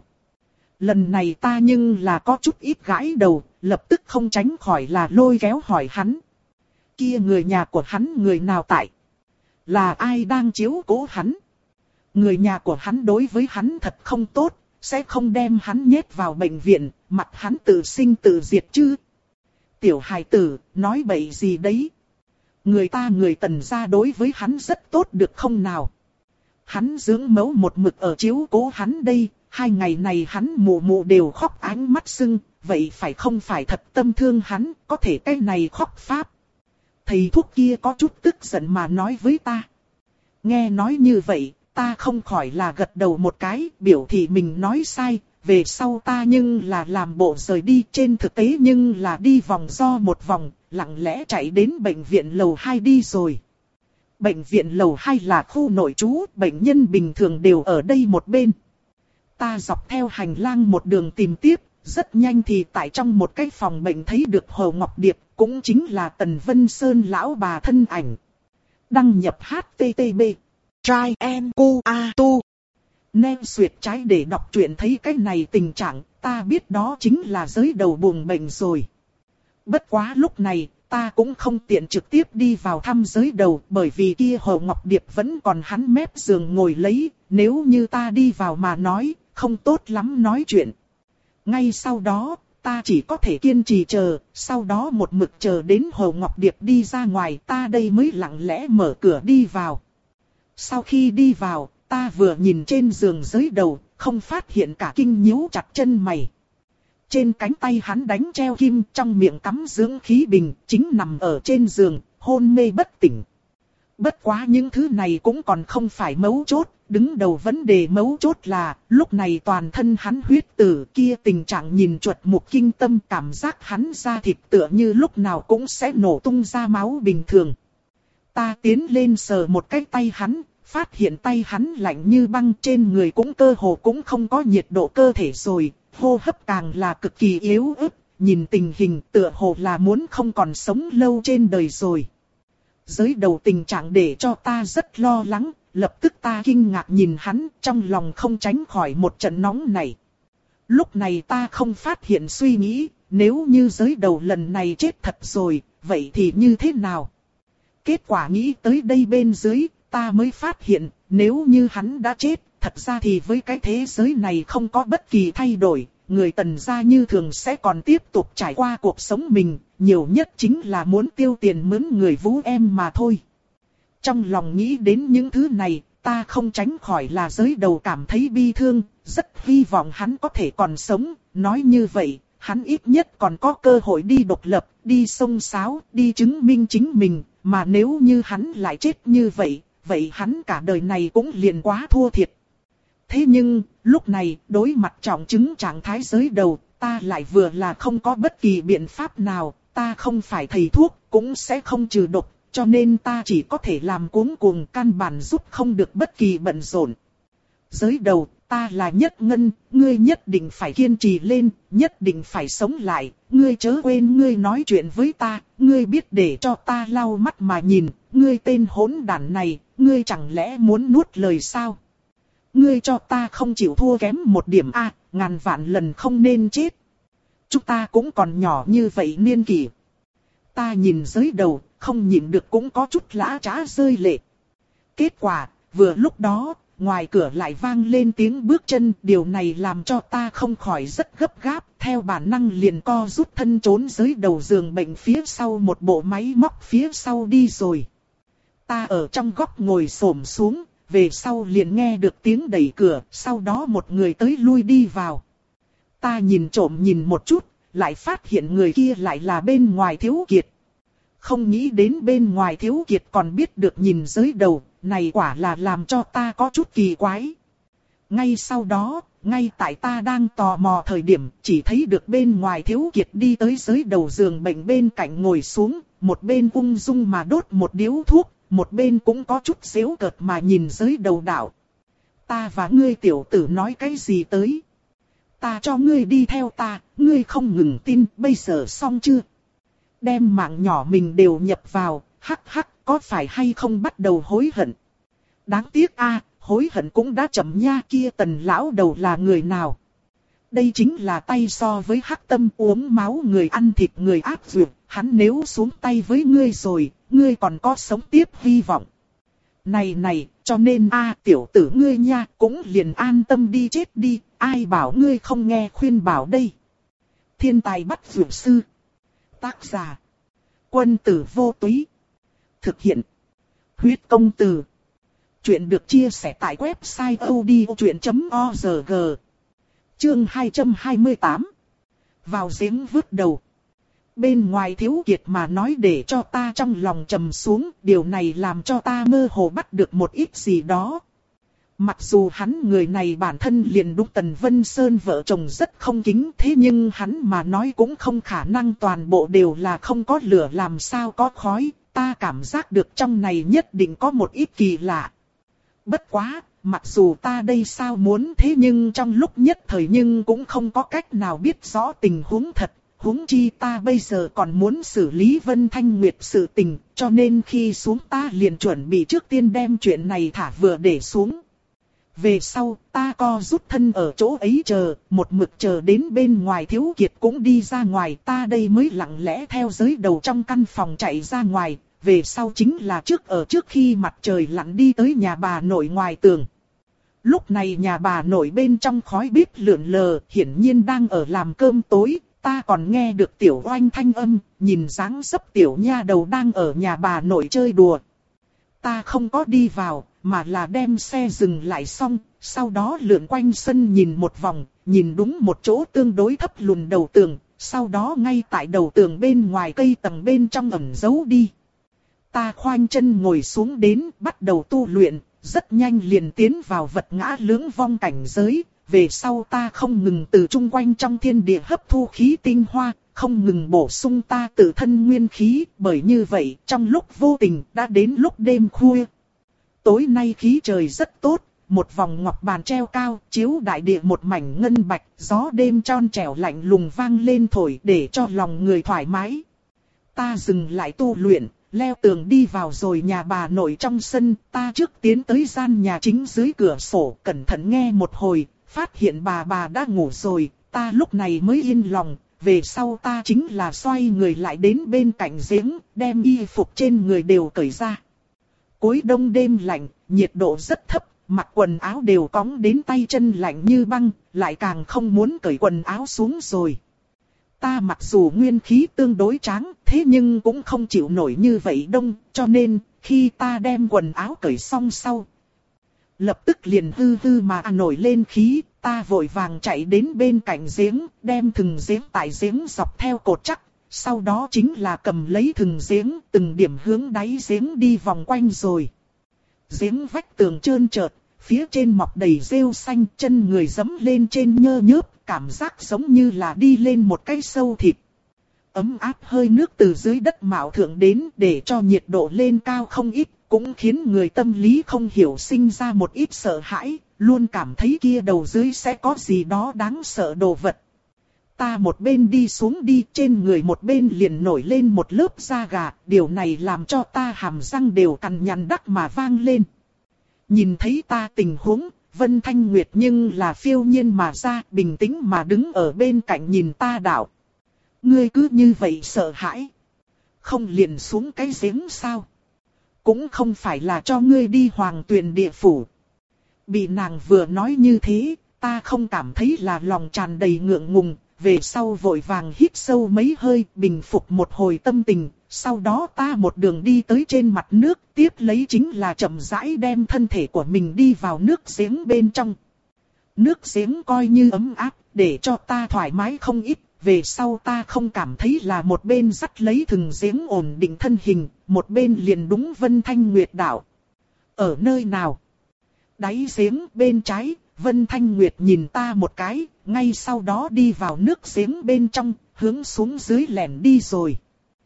Speaker 1: Lần này ta nhưng là có chút ít gãi đầu, lập tức không tránh khỏi là lôi kéo hỏi hắn. Kia người nhà của hắn người nào tại? Là ai đang chiếu cố hắn? Người nhà của hắn đối với hắn thật không tốt, sẽ không đem hắn nhét vào bệnh viện, mặt hắn tự sinh tự diệt chứ. Tiểu hài tử, nói bậy gì đấy? Người ta người Tần gia đối với hắn rất tốt được không nào? Hắn dưỡng mẫu một mực ở chiếu cố hắn đây, hai ngày này hắn mụ mụ đều khóc ánh mắt sưng, vậy phải không phải thật tâm thương hắn, có thể cái này khóc pháp. Thầy thuốc kia có chút tức giận mà nói với ta. Nghe nói như vậy, ta không khỏi là gật đầu một cái, biểu thị mình nói sai, về sau ta nhưng là làm bộ rời đi, trên thực tế nhưng là đi vòng do một vòng, lặng lẽ chạy đến bệnh viện lầu hai đi rồi. Bệnh viện lầu hai là khu nội trú, bệnh nhân bình thường đều ở đây một bên. Ta dọc theo hành lang một đường tìm tiếp, rất nhanh thì tại trong một cái phòng bệnh thấy được Hồ Ngọc Điệp, cũng chính là Tần Vân Sơn lão bà thân ảnh. Đăng nhập H T T P Trai en cu a tu nên duyệt trái để đọc truyện thấy cái này tình trạng, ta biết đó chính là giới đầu buồng bệnh rồi. Bất quá lúc này, ta cũng không tiện trực tiếp đi vào thăm giới đầu, bởi vì kia Hồ Ngọc Điệp vẫn còn hắn mép giường ngồi lấy, nếu như ta đi vào mà nói, không tốt lắm nói chuyện. Ngay sau đó, ta chỉ có thể kiên trì chờ, sau đó một mực chờ đến Hồ Ngọc Điệp đi ra ngoài, ta đây mới lặng lẽ mở cửa đi vào. Sau khi đi vào, ta vừa nhìn trên giường giới đầu, không phát hiện cả kinh nhíu chặt chân mày. Trên cánh tay hắn đánh treo kim, trong miệng cắm dưỡng khí bình, chính nằm ở trên giường, hôn mê bất tỉnh. Bất quá những thứ này cũng còn không phải mấu chốt, đứng đầu vấn đề mấu chốt là, lúc này toàn thân hắn huyết tử kia tình trạng nhìn chuột mục kinh tâm, cảm giác hắn da thịt tựa như lúc nào cũng sẽ nổ tung ra máu bình thường. Ta tiến lên sờ một cái tay hắn, phát hiện tay hắn lạnh như băng, trên người cũng cơ hồ cũng không có nhiệt độ cơ thể rồi, hô hấp càng là cực kỳ yếu ớt, nhìn tình hình tựa hồ là muốn không còn sống lâu trên đời rồi. Giới đầu tình trạng để cho ta rất lo lắng, lập tức ta kinh ngạc nhìn hắn, trong lòng không tránh khỏi một trận nóng này. Lúc này ta không phát hiện suy nghĩ, nếu như giới đầu lần này chết thật rồi, vậy thì như thế nào? Kết quả nghĩ tới đây bên dưới, ta mới phát hiện, nếu như hắn đã chết, thật ra thì với cái thế giới này không có bất kỳ thay đổi, người Tần gia như thường sẽ còn tiếp tục trải qua cuộc sống mình, nhiều nhất chính là muốn tiêu tiền mướn người vũ em mà thôi. Trong lòng nghĩ đến những thứ này, ta không tránh khỏi là giới đầu cảm thấy bi thương, rất hy vọng hắn có thể còn sống, nói như vậy, hắn ít nhất còn có cơ hội đi độc lập, đi xông xáo, đi chứng minh chính mình, mà nếu như hắn lại chết như vậy, vậy hắn cả đời này cũng liền quá thua thiệt. Thế nhưng, lúc này, đối mặt trọng chứng trạng thái giới đầu, ta lại vừa là không có bất kỳ biện pháp nào, ta không phải thầy thuốc, cũng sẽ không trừ độc, cho nên ta chỉ có thể làm cuống cuồng, căn bản giúp không được bất kỳ bận rộn. Giới đầu, ta là Nhất Ngân, ngươi nhất định phải kiên trì lên, nhất định phải sống lại, ngươi chớ quên ngươi nói chuyện với ta, ngươi biết để cho ta lau mắt mà nhìn, ngươi tên hỗn đản này, ngươi chẳng lẽ muốn nuốt lời sao? Ngươi cho ta không chịu thua kém một điểm a, à, ngàn vạn lần không nên chết. Chúng ta cũng còn nhỏ như vậy niên kỷ. Ta nhìn giới đầu, không nhịn được cũng có chút lã trá rơi lệ. Kết quả, vừa lúc đó, ngoài cửa lại vang lên tiếng bước chân, điều này làm cho ta không khỏi rất gấp gáp, theo bản năng liền co rút thân trốn dưới đầu giường bệnh phía sau một bộ máy móc phía sau đi rồi. Ta ở trong góc ngồi xổm xuống, về sau liền nghe được tiếng đẩy cửa, sau đó một người tới lui đi vào. Ta nhìn trộm nhìn một chút, lại phát hiện người kia lại là bên ngoài Thiếu Kiệt. Không nghĩ đến bên ngoài Thiếu Kiệt còn biết được nhìn giới đầu, này quả là làm cho ta có chút kỳ quái. Ngay sau đó, ngay tại ta đang tò mò thời điểm, chỉ thấy được bên ngoài Thiếu Kiệt đi tới giới đầu giường bệnh bên cạnh ngồi xuống, một bên ung dung mà đốt một điếu thuốc, một bên cũng có chút giễu cợt mà nhìn giới đầu đạo. Ta và ngươi tiểu tử nói cái gì tới? Ta cho ngươi đi theo ta, ngươi không ngừng tin, bây giờ xong chưa? Đem mạng nhỏ mình đều nhập vào, hắc hắc, có phải hay không bắt đầu hối hận? Đáng tiếc a, hối hận cũng đã chậm nha, kia Tần lão đầu là người nào? Đây chính là tay so với hắc tâm, uống máu người ăn thịt người ác dược, hắn nếu xuống tay với ngươi rồi, ngươi còn có sống tiếp hy vọng. Này này, cho nên a tiểu tử ngươi nha, cũng liền an tâm đi chết đi, ai bảo ngươi không nghe khuyên bảo đây. Thiên tài bắt dược sư. Tác giả. Quân tử vô túy. Thực hiện. Huyết công từ. Chuyện được chia sẻ tại website odchuyện chấm org. Chương hai trăm hai mươi tám. Vào giếng vứt đầu. Bên ngoài Thiếu Kiệt mà nói để cho ta trong lòng trầm xuống, điều này làm cho ta mơ hồ bắt được một ít gì đó. Mặc dù hắn người này bản thân liền đúng Tần Vân Sơn vợ chồng rất không kính, thế nhưng hắn mà nói cũng không khả năng toàn bộ đều là không có lửa làm sao có khói, ta cảm giác được trong này nhất định có một ít kỳ lạ. Bất quá, mặc dù ta đây sao muốn thế nhưng trong lúc nhất thời nhưng cũng không có cách nào biết rõ tình huống thật. Huống chi ta bây giờ còn muốn xử lý Vân Thanh Nguyệt sự tình, cho nên khi xuống ta liền chuẩn bị trước tiên đem chuyện này thả vừa để xuống. Về sau, ta co rút thân ở chỗ ấy chờ, một mực chờ đến bên ngoài Thiếu Kiệt cũng đi ra ngoài, ta đây mới lặng lẽ theo giới đầu trong căn phòng chạy ra ngoài, về sau chính là trước ở trước khi mặt trời lặn đi tới nhà bà nội ngoài tường. Lúc này nhà bà nội bên trong khói bếp lượn lờ, hiển nhiên đang ở làm cơm tối. Ta còn nghe được tiểu oanh thanh âm, nhìn dáng dấp tiểu nha đầu đang ở nhà bà nội chơi đùa. Ta không có đi vào, mà là đem xe dừng lại xong, sau đó lượn quanh sân nhìn một vòng, nhìn đúng một chỗ tương đối thấp lùn đầu tường, sau đó ngay tại đầu tường bên ngoài cây tầng bên trong ẩn giấu đi. Ta khoanh chân ngồi xuống đến, bắt đầu tu luyện, rất nhanh liền tiến vào vật ngã lưỡng vong cảnh giới. Về sau ta không ngừng từ chung quanh trong thiên địa hấp thu khí tinh hoa, không ngừng bổ sung ta tự thân nguyên khí, bởi như vậy trong lúc vô tình đã đến lúc đêm khuya. Tối nay khí trời rất tốt, một vòng ngọc bàn treo cao, chiếu đại địa một mảnh ngân bạch, gió đêm tròn trẻo lạnh lùng vang lên thổi để cho lòng người thoải mái. Ta dừng lại tu luyện, leo tường đi vào rồi nhà bà nội trong sân, ta trước tiến tới gian nhà chính dưới cửa sổ, cẩn thận nghe một hồi. Phát hiện bà bà đã ngủ rồi, ta lúc này mới yên lòng, về sau ta chính là xoay người lại đến bên cạnh giếng, đem y phục trên người đều cởi ra. Cuối đông đêm lạnh, nhiệt độ rất thấp, mặc quần áo đều cóng đến tay chân lạnh như băng, lại càng không muốn cởi quần áo xuống rồi. Ta mặc dù nguyên khí tương đối tráng, thế nhưng cũng không chịu nổi như vậy đông, cho nên, khi ta đem quần áo cởi xong sau, lập tức liền hư hư mà nổi lên khí, ta vội vàng chạy đến bên cạnh giếng, đem thừng giếng tại giếng dọc theo cột chắc, sau đó chính là cầm lấy thừng giếng, từng điểm hướng đáy giếng đi vòng quanh rồi. Giếng vách tường trơn trợt, phía trên mọc đầy rêu xanh, chân người dẫm lên trên nhơ nhớp, cảm giác giống như là đi lên một cái sâu thịt. Ấm áp hơi nước từ dưới đất mạo thượng đến để cho nhiệt độ lên cao không ít, cũng khiến người tâm lý không hiểu sinh ra một ít sợ hãi, luôn cảm thấy kia đầu dưới sẽ có gì đó đáng sợ đồ vật. Ta một bên đi xuống đi, trên người một bên liền nổi lên một lớp da gà, điều này làm cho ta hàm răng đều cằn nhằn đắc mà vang lên. Nhìn thấy ta tình huống, Vân Thanh Nguyệt nhưng là phiêu nhiên mà ra, bình tĩnh mà đứng ở bên cạnh nhìn ta đạo. Ngươi cứ như vậy sợ hãi, không liền xuống cái giếng sao? Cũng không phải là cho ngươi đi Hoàng Tuyền địa phủ. Bị nàng vừa nói như thế, ta không cảm thấy là lòng tràn đầy ngượng ngùng, về sau vội vàng hít sâu mấy hơi, bình phục một hồi tâm tình, sau đó ta một đường đi tới trên mặt nước, tiếp lấy chính là chậm rãi đem thân thể của mình đi vào nước giếng bên trong. Nước giếng coi như ấm áp, để cho ta thoải mái không ít. Về sau ta không cảm thấy là một bên dắt lấy thừng giếng ổn định thân hình, một bên liền đúng Vân Thanh Nguyệt đạo. Ở nơi nào? Đáy giếng bên trái, Vân Thanh Nguyệt nhìn ta một cái, ngay sau đó đi vào nước giếng bên trong, hướng xuống dưới lẻn đi rồi.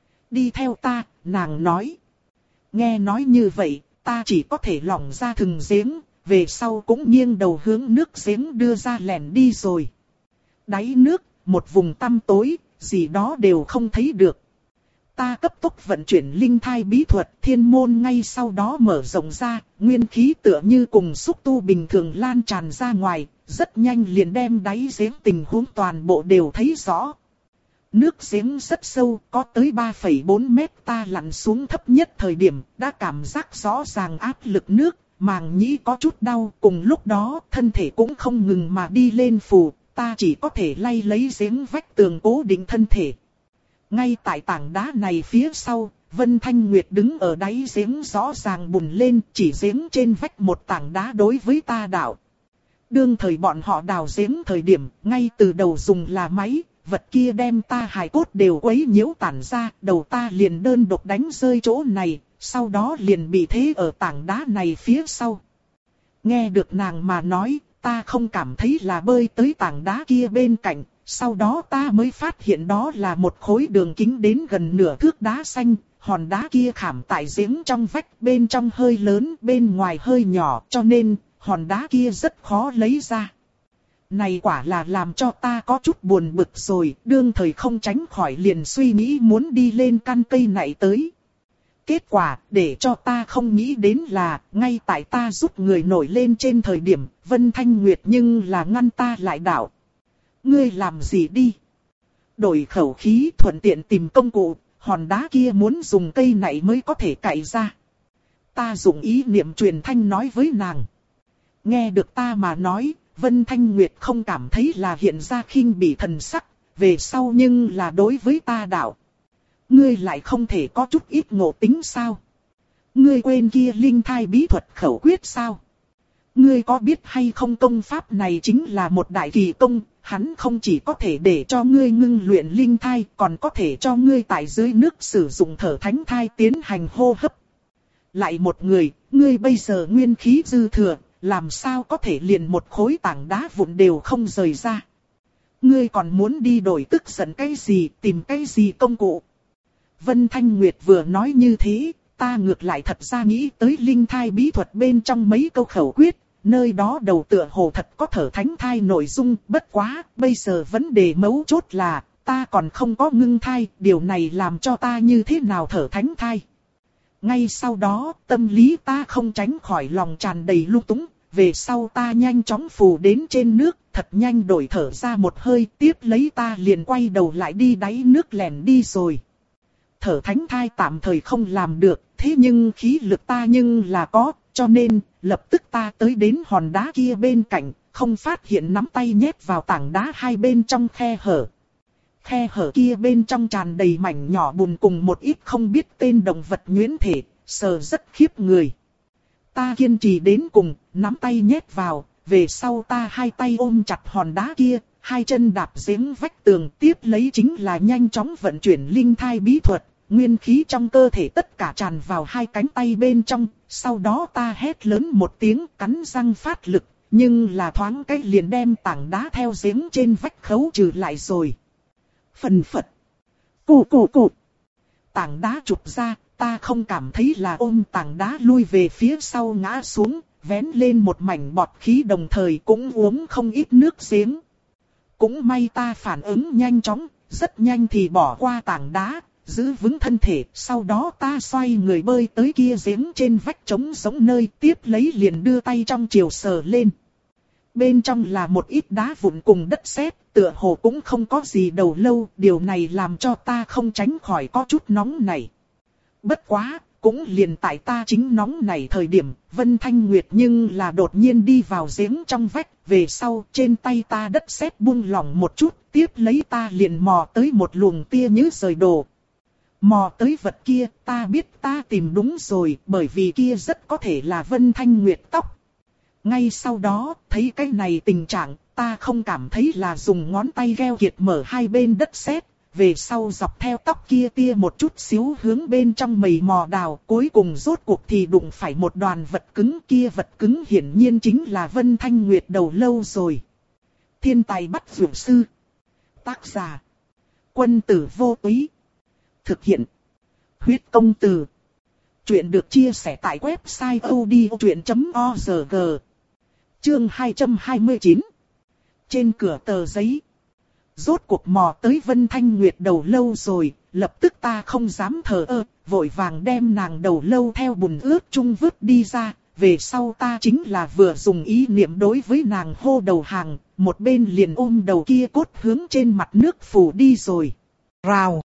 Speaker 1: Đi theo ta, nàng nói. Nghe nói như vậy, ta chỉ có thể lỏng ra thừng giếng, về sau cũng nghiêng đầu hướng nước giếng đưa ra lẻn đi rồi. Đáy nước, một vùng tăm tối, gì đó đều không thấy được. Ta cấp tốc vận chuyển linh thai bí thuật, thiên môn ngay sau đó mở rộng ra, nguyên khí tựa như cùng xúc tu bình thường lan tràn ra ngoài, rất nhanh liền đem đáy giếng tình huống toàn bộ đều thấy rõ. Nước giếng rất sâu, có tới ba phẩy bốn mét, ta lặn xuống thấp nhất thời điểm, đã cảm giác rõ ràng áp lực nước, màng nhĩ có chút đau, cùng lúc đó thân thể cũng không ngừng mà đi lên phù. Ta chỉ có thể lay lấy giếng vách tường cố định thân thể. Ngay tại tảng đá này phía sau, Vân Thanh Nguyệt đứng ở đáy giếng rõ ràng bùn lên, chỉ giếng trên vách một tảng đá đối với ta đạo. Đương thời bọn họ đào giếng thời điểm, ngay từ đầu dùng là máy, vật kia đem ta hài cốt đều quấy nhiễu tản ra, đầu ta liền đơn độc đánh rơi chỗ này, sau đó liền bị thế ở tảng đá này phía sau. Nghe được nàng mà nói, ta không cảm thấy là bơi tới tảng đá kia bên cạnh, sau đó ta mới phát hiện đó là một khối đường kính đến gần nửa thước đá xanh, hòn đá kia khảm tại giếng trong vách, bên trong hơi lớn, bên ngoài hơi nhỏ, cho nên hòn đá kia rất khó lấy ra. Này quả là làm cho ta có chút buồn bực rồi, đương thời không tránh khỏi liền suy nghĩ muốn đi lên căn cây này tới. Kết quả, để cho ta không nghĩ đến là, ngay tại ta giúp người nổi lên trên thời điểm, Vân Thanh Nguyệt nhưng là ngăn ta lại đạo. Ngươi làm gì đi? Đổi khẩu khí thuận tiện tìm công cụ, hòn đá kia muốn dùng cây này mới có thể cạy ra. Ta dùng ý niệm truyền thanh nói với nàng. Nghe được ta mà nói, Vân Thanh Nguyệt không cảm thấy là hiện ra khinh bỉ thần sắc, về sau nhưng là đối với ta đạo. Ngươi lại không thể có chút ít ngộ tính sao? Ngươi quên kia linh thai bí thuật khẩu quyết sao? Ngươi có biết hay không công pháp này chính là một đại kỳ công, hắn không chỉ có thể để cho ngươi ngưng luyện linh thai, còn có thể cho ngươi tại dưới nước sử dụng thở thánh thai tiến hành hô hấp. Lại một người, ngươi bây giờ nguyên khí dư thừa, làm sao có thể liền một khối tảng đá vụn đều không rời ra. Ngươi còn muốn đi đổi tức giận cái gì, tìm cái gì công cụ. Vân Thanh Nguyệt vừa nói như thế, ta ngược lại thật ra nghĩ tới linh thai bí thuật bên trong mấy câu khẩu quyết, nơi đó đầu tựa hồ thật có thở thánh thai nội dung, bất quá, bây giờ vấn đề mấu chốt là, ta còn không có ngưng thai, điều này làm cho ta như thế nào thở thánh thai. Ngay sau đó, tâm lý ta không tránh khỏi lòng tràn đầy lung túng, về sau ta nhanh chóng phù đến trên nước, thật nhanh đổi thở ra một hơi, tiếp lấy ta liền quay đầu lại đi đáy nước lẻn đi rồi. Thở thánh thai tạm thời không làm được, thế nhưng khí lực ta nhưng là có, cho nên, lập tức ta tới đến hòn đá kia bên cạnh, không phát hiện nắm tay nhét vào tảng đá hai bên trong khe hở. Khe hở kia bên trong tràn đầy mảnh nhỏ bùn cùng một ít không biết tên động vật nhuyễn thể, sờ rất khiếp người. Ta kiên trì đến cùng, nắm tay nhét vào, về sau ta hai tay ôm chặt hòn đá kia, hai chân đạp giếng vách tường, tiếp lấy chính là nhanh chóng vận chuyển linh thai bí thuật, nguyên khí trong cơ thể tất cả tràn vào hai cánh tay bên trong, sau đó ta hét lớn một tiếng cắn răng phát lực, nhưng là thoáng cái liền đem tảng đá theo giếng trên vách khấu trừ lại rồi. Phần phật. Cụ cụ cụ. Tảng đá chụp ra, ta không cảm thấy là ôm tảng đá lui về phía sau ngã xuống, vén lên một mảnh bọt khí đồng thời cũng uống không ít nước giếng. Cũng may ta phản ứng nhanh chóng, rất nhanh thì bỏ qua tảng đá, giữ vững thân thể, sau đó ta xoay người bơi tới kia giếng trên vách trống giống nơi, tiếp lấy liền đưa tay trong chiều sờ lên. Bên trong là một ít đá vụn cùng đất sét, tựa hồ cũng không có gì đầu lâu, điều này làm cho ta không tránh khỏi có chút nóng này. Bất quá, cũng liền tại ta chính nóng này thời điểm, Vân Thanh Nguyệt nhưng là đột nhiên đi vào giếng trong vách, về sau trên tay ta đất sét buông lỏng một chút, tiếp lấy ta liền mò tới một luồng tia nhứ rời đồ. Mò tới vật kia, ta biết ta tìm đúng rồi, bởi vì kia rất có thể là Vân Thanh Nguyệt tóc. Ngay sau đó, thấy cái này tình trạng, ta không cảm thấy là dùng ngón tay gheo kiệt mở hai bên đất sét, về sau dọc theo tóc kia tia một chút xíu hướng bên trong mầy mò đào, cuối cùng rốt cuộc thì đụng phải một đoàn vật cứng, kia vật cứng hiển nhiên chính là Vân Thanh Nguyệt đầu lâu rồi. Thiên tài bắt dược sư. Tác giả. Quân tử vô túy. Thực hiện. Huyết công từ. Chuyện được chia sẻ tại website odchuyện chấm org. Chương hai trăm hai mươi chín. Trên cửa tờ giấy. Rốt cuộc mò tới Vân Thanh Nguyệt đầu lâu rồi, lập tức ta không dám thờ ơ, vội vàng đem nàng đầu lâu theo bùn ướt chung vứt đi ra, về sau ta chính là vừa dùng ý niệm đối với nàng hô đầu hàng, một bên liền ôm đầu kia cốt hướng trên mặt nước phủ đi rồi. Rào!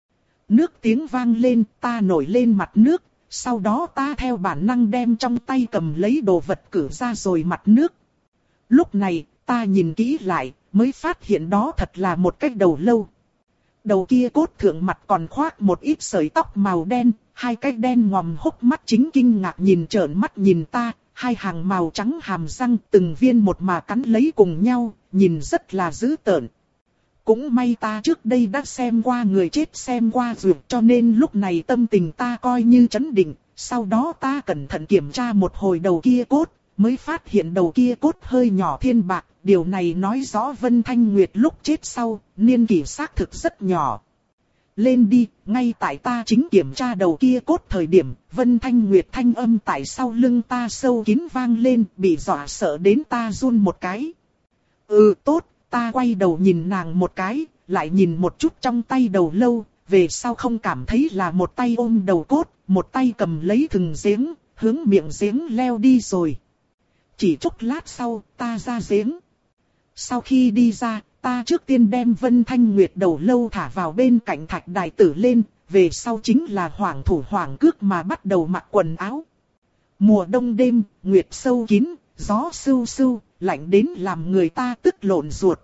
Speaker 1: Nước tiếng vang lên, ta nổi lên mặt nước, sau đó ta theo bản năng đem trong tay cầm lấy đồ vật cử ra rồi mặt nước. Lúc này, ta nhìn kỹ lại, mới phát hiện đó thật là một cái đầu lâu. Đầu kia cốt thượng mặt còn khoác một ít sợi tóc màu đen, hai cái đen ngòm hốc mắt chính kinh ngạc nhìn trợn mắt nhìn ta, hai hàng màu trắng hàm răng từng viên một mà cắn lấy cùng nhau, nhìn rất là dữ tợn. Cũng may ta trước đây đã xem qua người chết xem qua rồi, cho nên lúc này tâm tình ta coi như trấn định, sau đó ta cẩn thận kiểm tra một hồi đầu kia cốt, mới phát hiện đầu kia cốt hơi nhỏ thiên bạc, điều này nói rõ Vân Thanh Nguyệt lúc chết sau, niên kỷ xác thực rất nhỏ. Lên đi, ngay tại ta chính kiểm tra đầu kia cốt thời điểm, Vân Thanh Nguyệt thanh âm tại sau lưng ta sâu kín vang lên, bị dọa sợ đến ta run một cái. Ừ tốt, ta quay đầu nhìn nàng một cái, lại nhìn một chút trong tay đầu lâu, về sau không cảm thấy là một tay ôm đầu cốt, một tay cầm lấy thừng giếng, hướng miệng giếng leo đi rồi. Chỉ chốc lát sau, ta ra giếng. Sau khi đi ra, ta trước tiên đem Vân Thanh Nguyệt đầu lâu thả vào bên cạnh thạch đài tử lên, về sau chính là hoảng thủ hoảng cước mà bắt đầu mặc quần áo. Mùa đông đêm, nguyệt sâu kín, gió sưu sưu, lạnh đến làm người ta tức lộn ruột.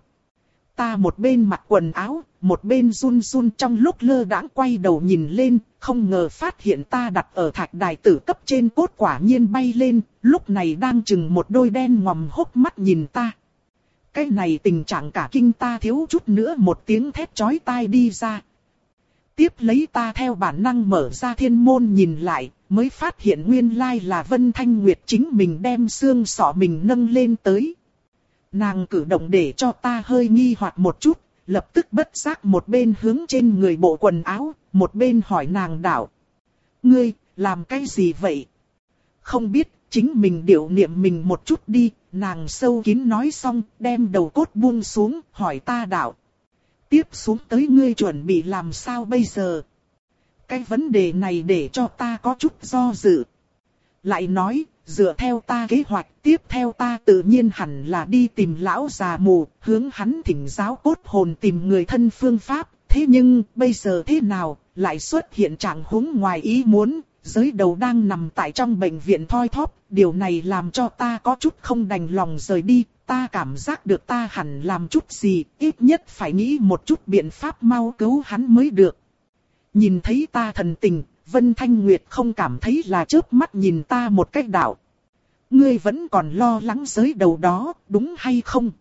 Speaker 1: Ta một bên mặc quần áo, một bên run run trong lúc lơ đãng quay đầu nhìn lên, không ngờ phát hiện ta đặt ở thạch đài tử cấp trên cốt quả nhiên bay lên, lúc này đang chừng một đôi đen ngòm hốc mắt nhìn ta. Cái này tình trạng cả kinh ta thiếu chút nữa một tiếng thét chói tai đi ra. Tiếp lấy ta theo bản năng mở ra thiên môn nhìn lại, mới phát hiện nguyên lai là Vân Thanh Nguyệt chính mình đem xương sọ mình nâng lên tới. Nàng cử động để cho ta hơi nghi hoặc một chút, lập tức bất giác một bên hướng trên người bộ quần áo, một bên hỏi nàng đạo. Ngươi, làm cái gì vậy? Không biết, chính mình điệu niệm mình một chút đi, nàng sâu kín nói xong, đem đầu cốt buông xuống, hỏi ta đạo. Tiếp xuống tới ngươi chuẩn bị làm sao bây giờ? Cái vấn đề này để cho ta có chút do dự. Lại nói, dựa theo ta kế hoạch, tiếp theo ta tự nhiên hẳn là đi tìm lão già mù, hướng hắn thỉnh giáo cốt hồn tìm người thân phương pháp. Thế nhưng, bây giờ thế nào, lại xuất hiện trạng huống ngoài ý muốn, giới đầu đang nằm tại trong bệnh viện thoi thóp. Điều này làm cho ta có chút không đành lòng rời đi, ta cảm giác được ta hẳn làm chút gì, ít nhất phải nghĩ một chút biện pháp mau cứu hắn mới được. Nhìn thấy ta thần tình, Vân Thanh Nguyệt không cảm thấy là chớp mắt nhìn ta một cách đạo. Ngươi vẫn còn lo lắng giới đầu đó, đúng hay không?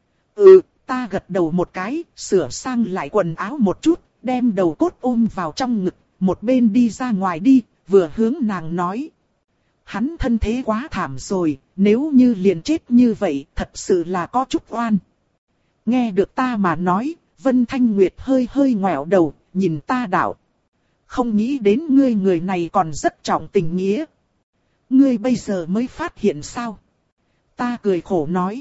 Speaker 1: Ừ, ta gật đầu một cái, sửa sang lại quần áo một chút, đem đầu cốt ôm vào trong ngực, một bên đi ra ngoài đi, vừa hướng nàng nói. Hắn thân thế quá thảm rồi, nếu như liền chết như vậy, thật sự là có chút oan. Nghe được ta mà nói, Vân Thanh Nguyệt hơi hơi ngoẹo đầu, nhìn ta đạo. Không nghĩ đến ngươi người này còn rất trọng tình nghĩa. Ngươi bây giờ mới phát hiện sao? Ta cười khổ nói.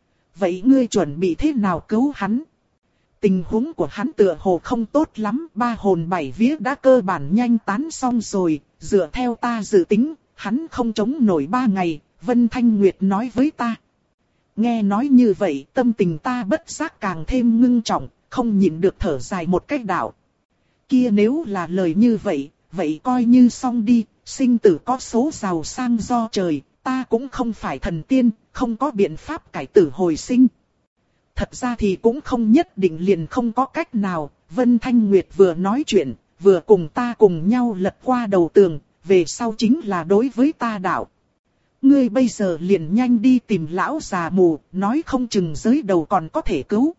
Speaker 1: Vậy ngươi chuẩn bị thế nào cứu hắn? Tình huống của hắn tựa hồ không tốt lắm, ba hồn bảy vía đã cơ bản nhanh tán xong rồi, dựa theo ta dự tính, hắn không chống nổi ba ngày, Vân Thanh Nguyệt nói với ta. Nghe nói như vậy, tâm tình ta bất giác càng thêm ngưng trọng, không nhịn được thở dài một cách đạo. Kia nếu là lời như vậy, vậy coi như xong đi, sinh tử có số giàu sang do trời, ta cũng không phải thần tiên, không có biện pháp cải tử hồi sinh. Thật ra thì cũng không nhất định liền không có cách nào, Vân Thanh Nguyệt vừa nói chuyện, vừa cùng ta cùng nhau lật qua đầu tường, về sau chính là đối với ta đạo. Ngươi bây giờ liền nhanh đi tìm lão già mù, nói không chừng giới đầu còn có thể cứu.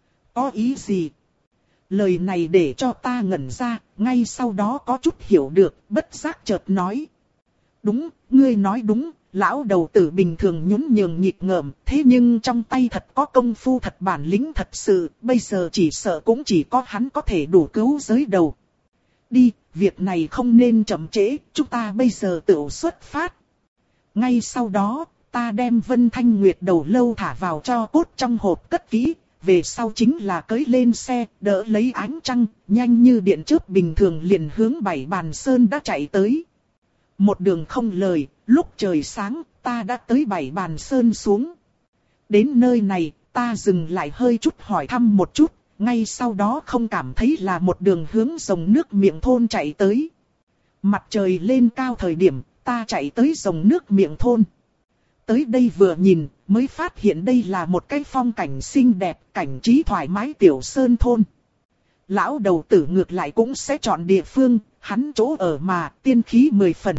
Speaker 1: Có ý gì? Lời này để cho ta ngẩn ra, ngay sau đó có chút hiểu được, bất giác chợt nói. Đúng, ngươi nói đúng, lão đầu tử bình thường nhún nhường nhịp ngợm, thế nhưng trong tay thật có công phu thật bản lĩnh thật sự, bây giờ chỉ sợ cũng chỉ có hắn có thể đủ cứu giới đầu. Đi, việc này không nên chậm trễ, chúng ta bây giờ tự xuất phát. Ngay sau đó, ta đem Vân Thanh Nguyệt đầu lâu thả vào cho cốt trong hộp cất kỹ. Về sau chính là cưỡi lên xe, đỡ lấy ánh trăng, nhanh như điện chớp bình thường liền hướng Bảy Bàn Sơn đã chạy tới. Một đường không lời, lúc trời sáng, ta đã tới Bảy Bàn Sơn xuống. Đến nơi này, ta dừng lại hơi chút hỏi thăm một chút, ngay sau đó không cảm thấy là một đường hướng dòng nước miệng thôn chạy tới. Mặt trời lên cao thời điểm, ta chạy tới dòng nước miệng thôn. Tới đây vừa nhìn, mới phát hiện đây là một cái phong cảnh xinh đẹp, cảnh trí thoải mái tiểu sơn thôn. Lão đầu tử ngược lại cũng sẽ chọn địa phương, hắn chỗ ở mà, tiên khí mười phần.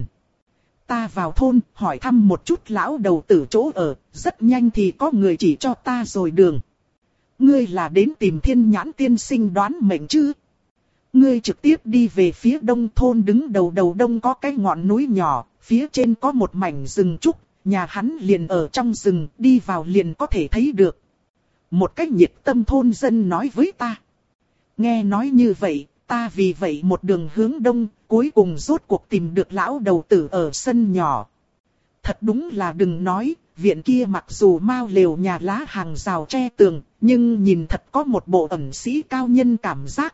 Speaker 1: Ta vào thôn, hỏi thăm một chút lão đầu tử chỗ ở, rất nhanh thì có người chỉ cho ta rồi đường. Ngươi là đến tìm Thiên Nhãn tiên sinh đoán mệnh chứ? Ngươi trực tiếp đi về phía đông thôn, đứng đầu đầu đông có cái ngọn núi nhỏ, phía trên có một mảnh rừng trúc. Nhà hắn liền ở trong rừng, đi vào liền có thể thấy được. Một cách nhiệt tâm thôn dân nói với ta. Nghe nói như vậy, ta vì vậy một đường hướng đông, cuối cùng rốt cuộc tìm được lão đầu tử ở sân nhỏ. Thật đúng là đừng nói, viện kia mặc dù mau lều nhà lá hàng rào tre tường, nhưng nhìn thật có một bộ ẩn sĩ cao nhân cảm giác.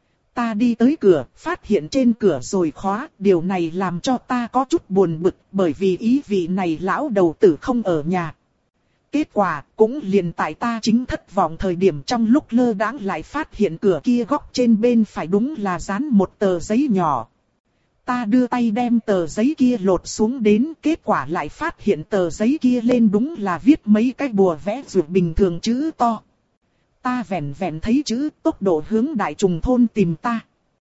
Speaker 1: Ta đi tới cửa, phát hiện trên cửa rồi khóa, điều này làm cho ta có chút buồn bực, bởi vì ý vị này lão đầu tử không ở nhà. Kết quả, cũng liền tại ta chính thất vọng thời điểm trong lúc lơ đãng lại phát hiện cửa kia góc trên bên phải đúng là dán một tờ giấy nhỏ. Ta đưa tay đem tờ giấy kia lột xuống đến, kết quả lại phát hiện tờ giấy kia lên đúng là viết mấy cái bùa vẽ ruột bình thường chữ to. Ta vẹn vẹn thấy chữ tốc độ hướng Đại Trùng thôn tìm ta.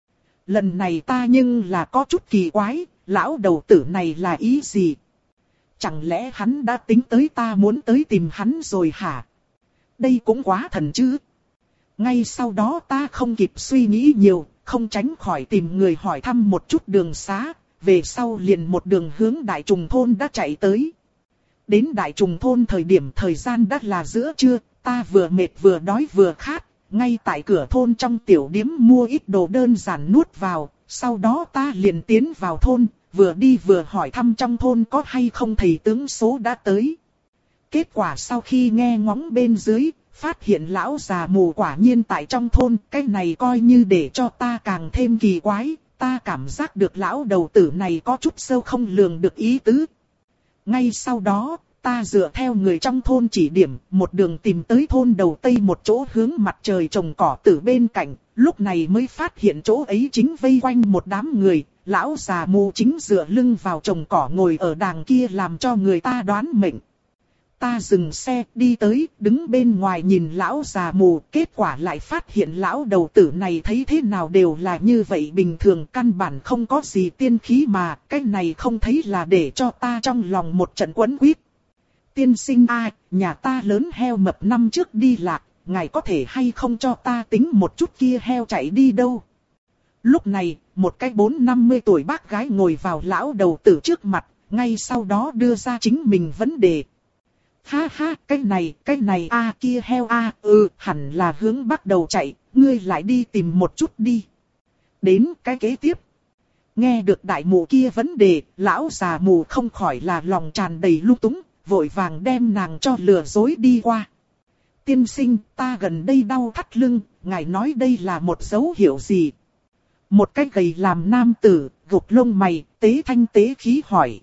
Speaker 1: Lần này ta nhưng là có chút kỳ quái, lão đầu tử này là ý gì? Chẳng lẽ hắn đã tính tới ta muốn tới tìm hắn rồi hả? Đây cũng quá thần chứ. Ngay sau đó ta không kịp suy nghĩ nhiều, không tránh khỏi tìm người hỏi thăm một chút đường xá, về sau liền một đường hướng Đại Trùng thôn đã chạy tới. Đến Đại Trùng thôn thời điểm thời gian đã là giữa trưa, ta vừa mệt vừa đói vừa khát, ngay tại cửa thôn trong tiểu điếm mua ít đồ đơn giản nuốt vào, sau đó ta liền tiến vào thôn, vừa đi vừa hỏi thăm trong thôn có hay không thầy tướng số đã tới. Kết quả sau khi nghe ngóng bên dưới, phát hiện lão già mù quả nhiên tại trong thôn, cái này coi như để cho ta càng thêm kỳ quái, ta cảm giác được lão đầu tử này có chút sâu không lường được ý tứ. Ngay sau đó, ta dựa theo người trong thôn chỉ điểm, một đường tìm tới thôn đầu tây một chỗ hướng mặt trời trồng cỏ tử bên cạnh, lúc này mới phát hiện chỗ ấy chính vây quanh một đám người, lão già mù chính dựa lưng vào trồng cỏ ngồi ở đàng kia làm cho người ta đoán mệnh. Ta dừng xe đi tới, đứng bên ngoài nhìn lão già mù, kết quả lại phát hiện lão đầu tử này thấy thế nào đều là như vậy bình thường, căn bản không có gì tiên khí mà, cái này không thấy là để cho ta trong lòng một trận quấn quýt. Tiên sinh a, nhà ta lớn heo mập năm trước đi lạc, ngài có thể hay không cho ta tính một chút kia heo chạy đi đâu? Lúc này, một cái bốn năm mươi tuổi bác gái ngồi vào lão đầu tử trước mặt, ngay sau đó đưa ra chính mình vấn đề. Ha ha, cái này, cái này a à, kia heo a à, ừ, hẳn là hướng bắt đầu chạy, ngươi lại đi tìm một chút đi. Đến cái kế tiếp. Nghe được đại mụ kia vấn đề, lão già mù không khỏi là lòng tràn đầy lung túng, vội vàng đem nàng cho lừa dối đi qua. Tiên sinh, ta gần đây đau thắt lưng, ngài nói đây là một dấu hiệu gì? Một cái gầy làm nam tử, gục lông mày, tế thanh tế khí hỏi.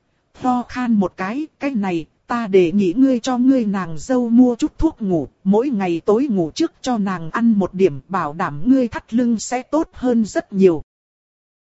Speaker 1: Ho khan một cái, cái này, ta đề nghị ngươi cho ngươi nàng dâu mua chút thuốc ngủ, mỗi ngày tối ngủ trước cho nàng ăn một điểm, bảo đảm ngươi thắt lưng sẽ tốt hơn rất nhiều.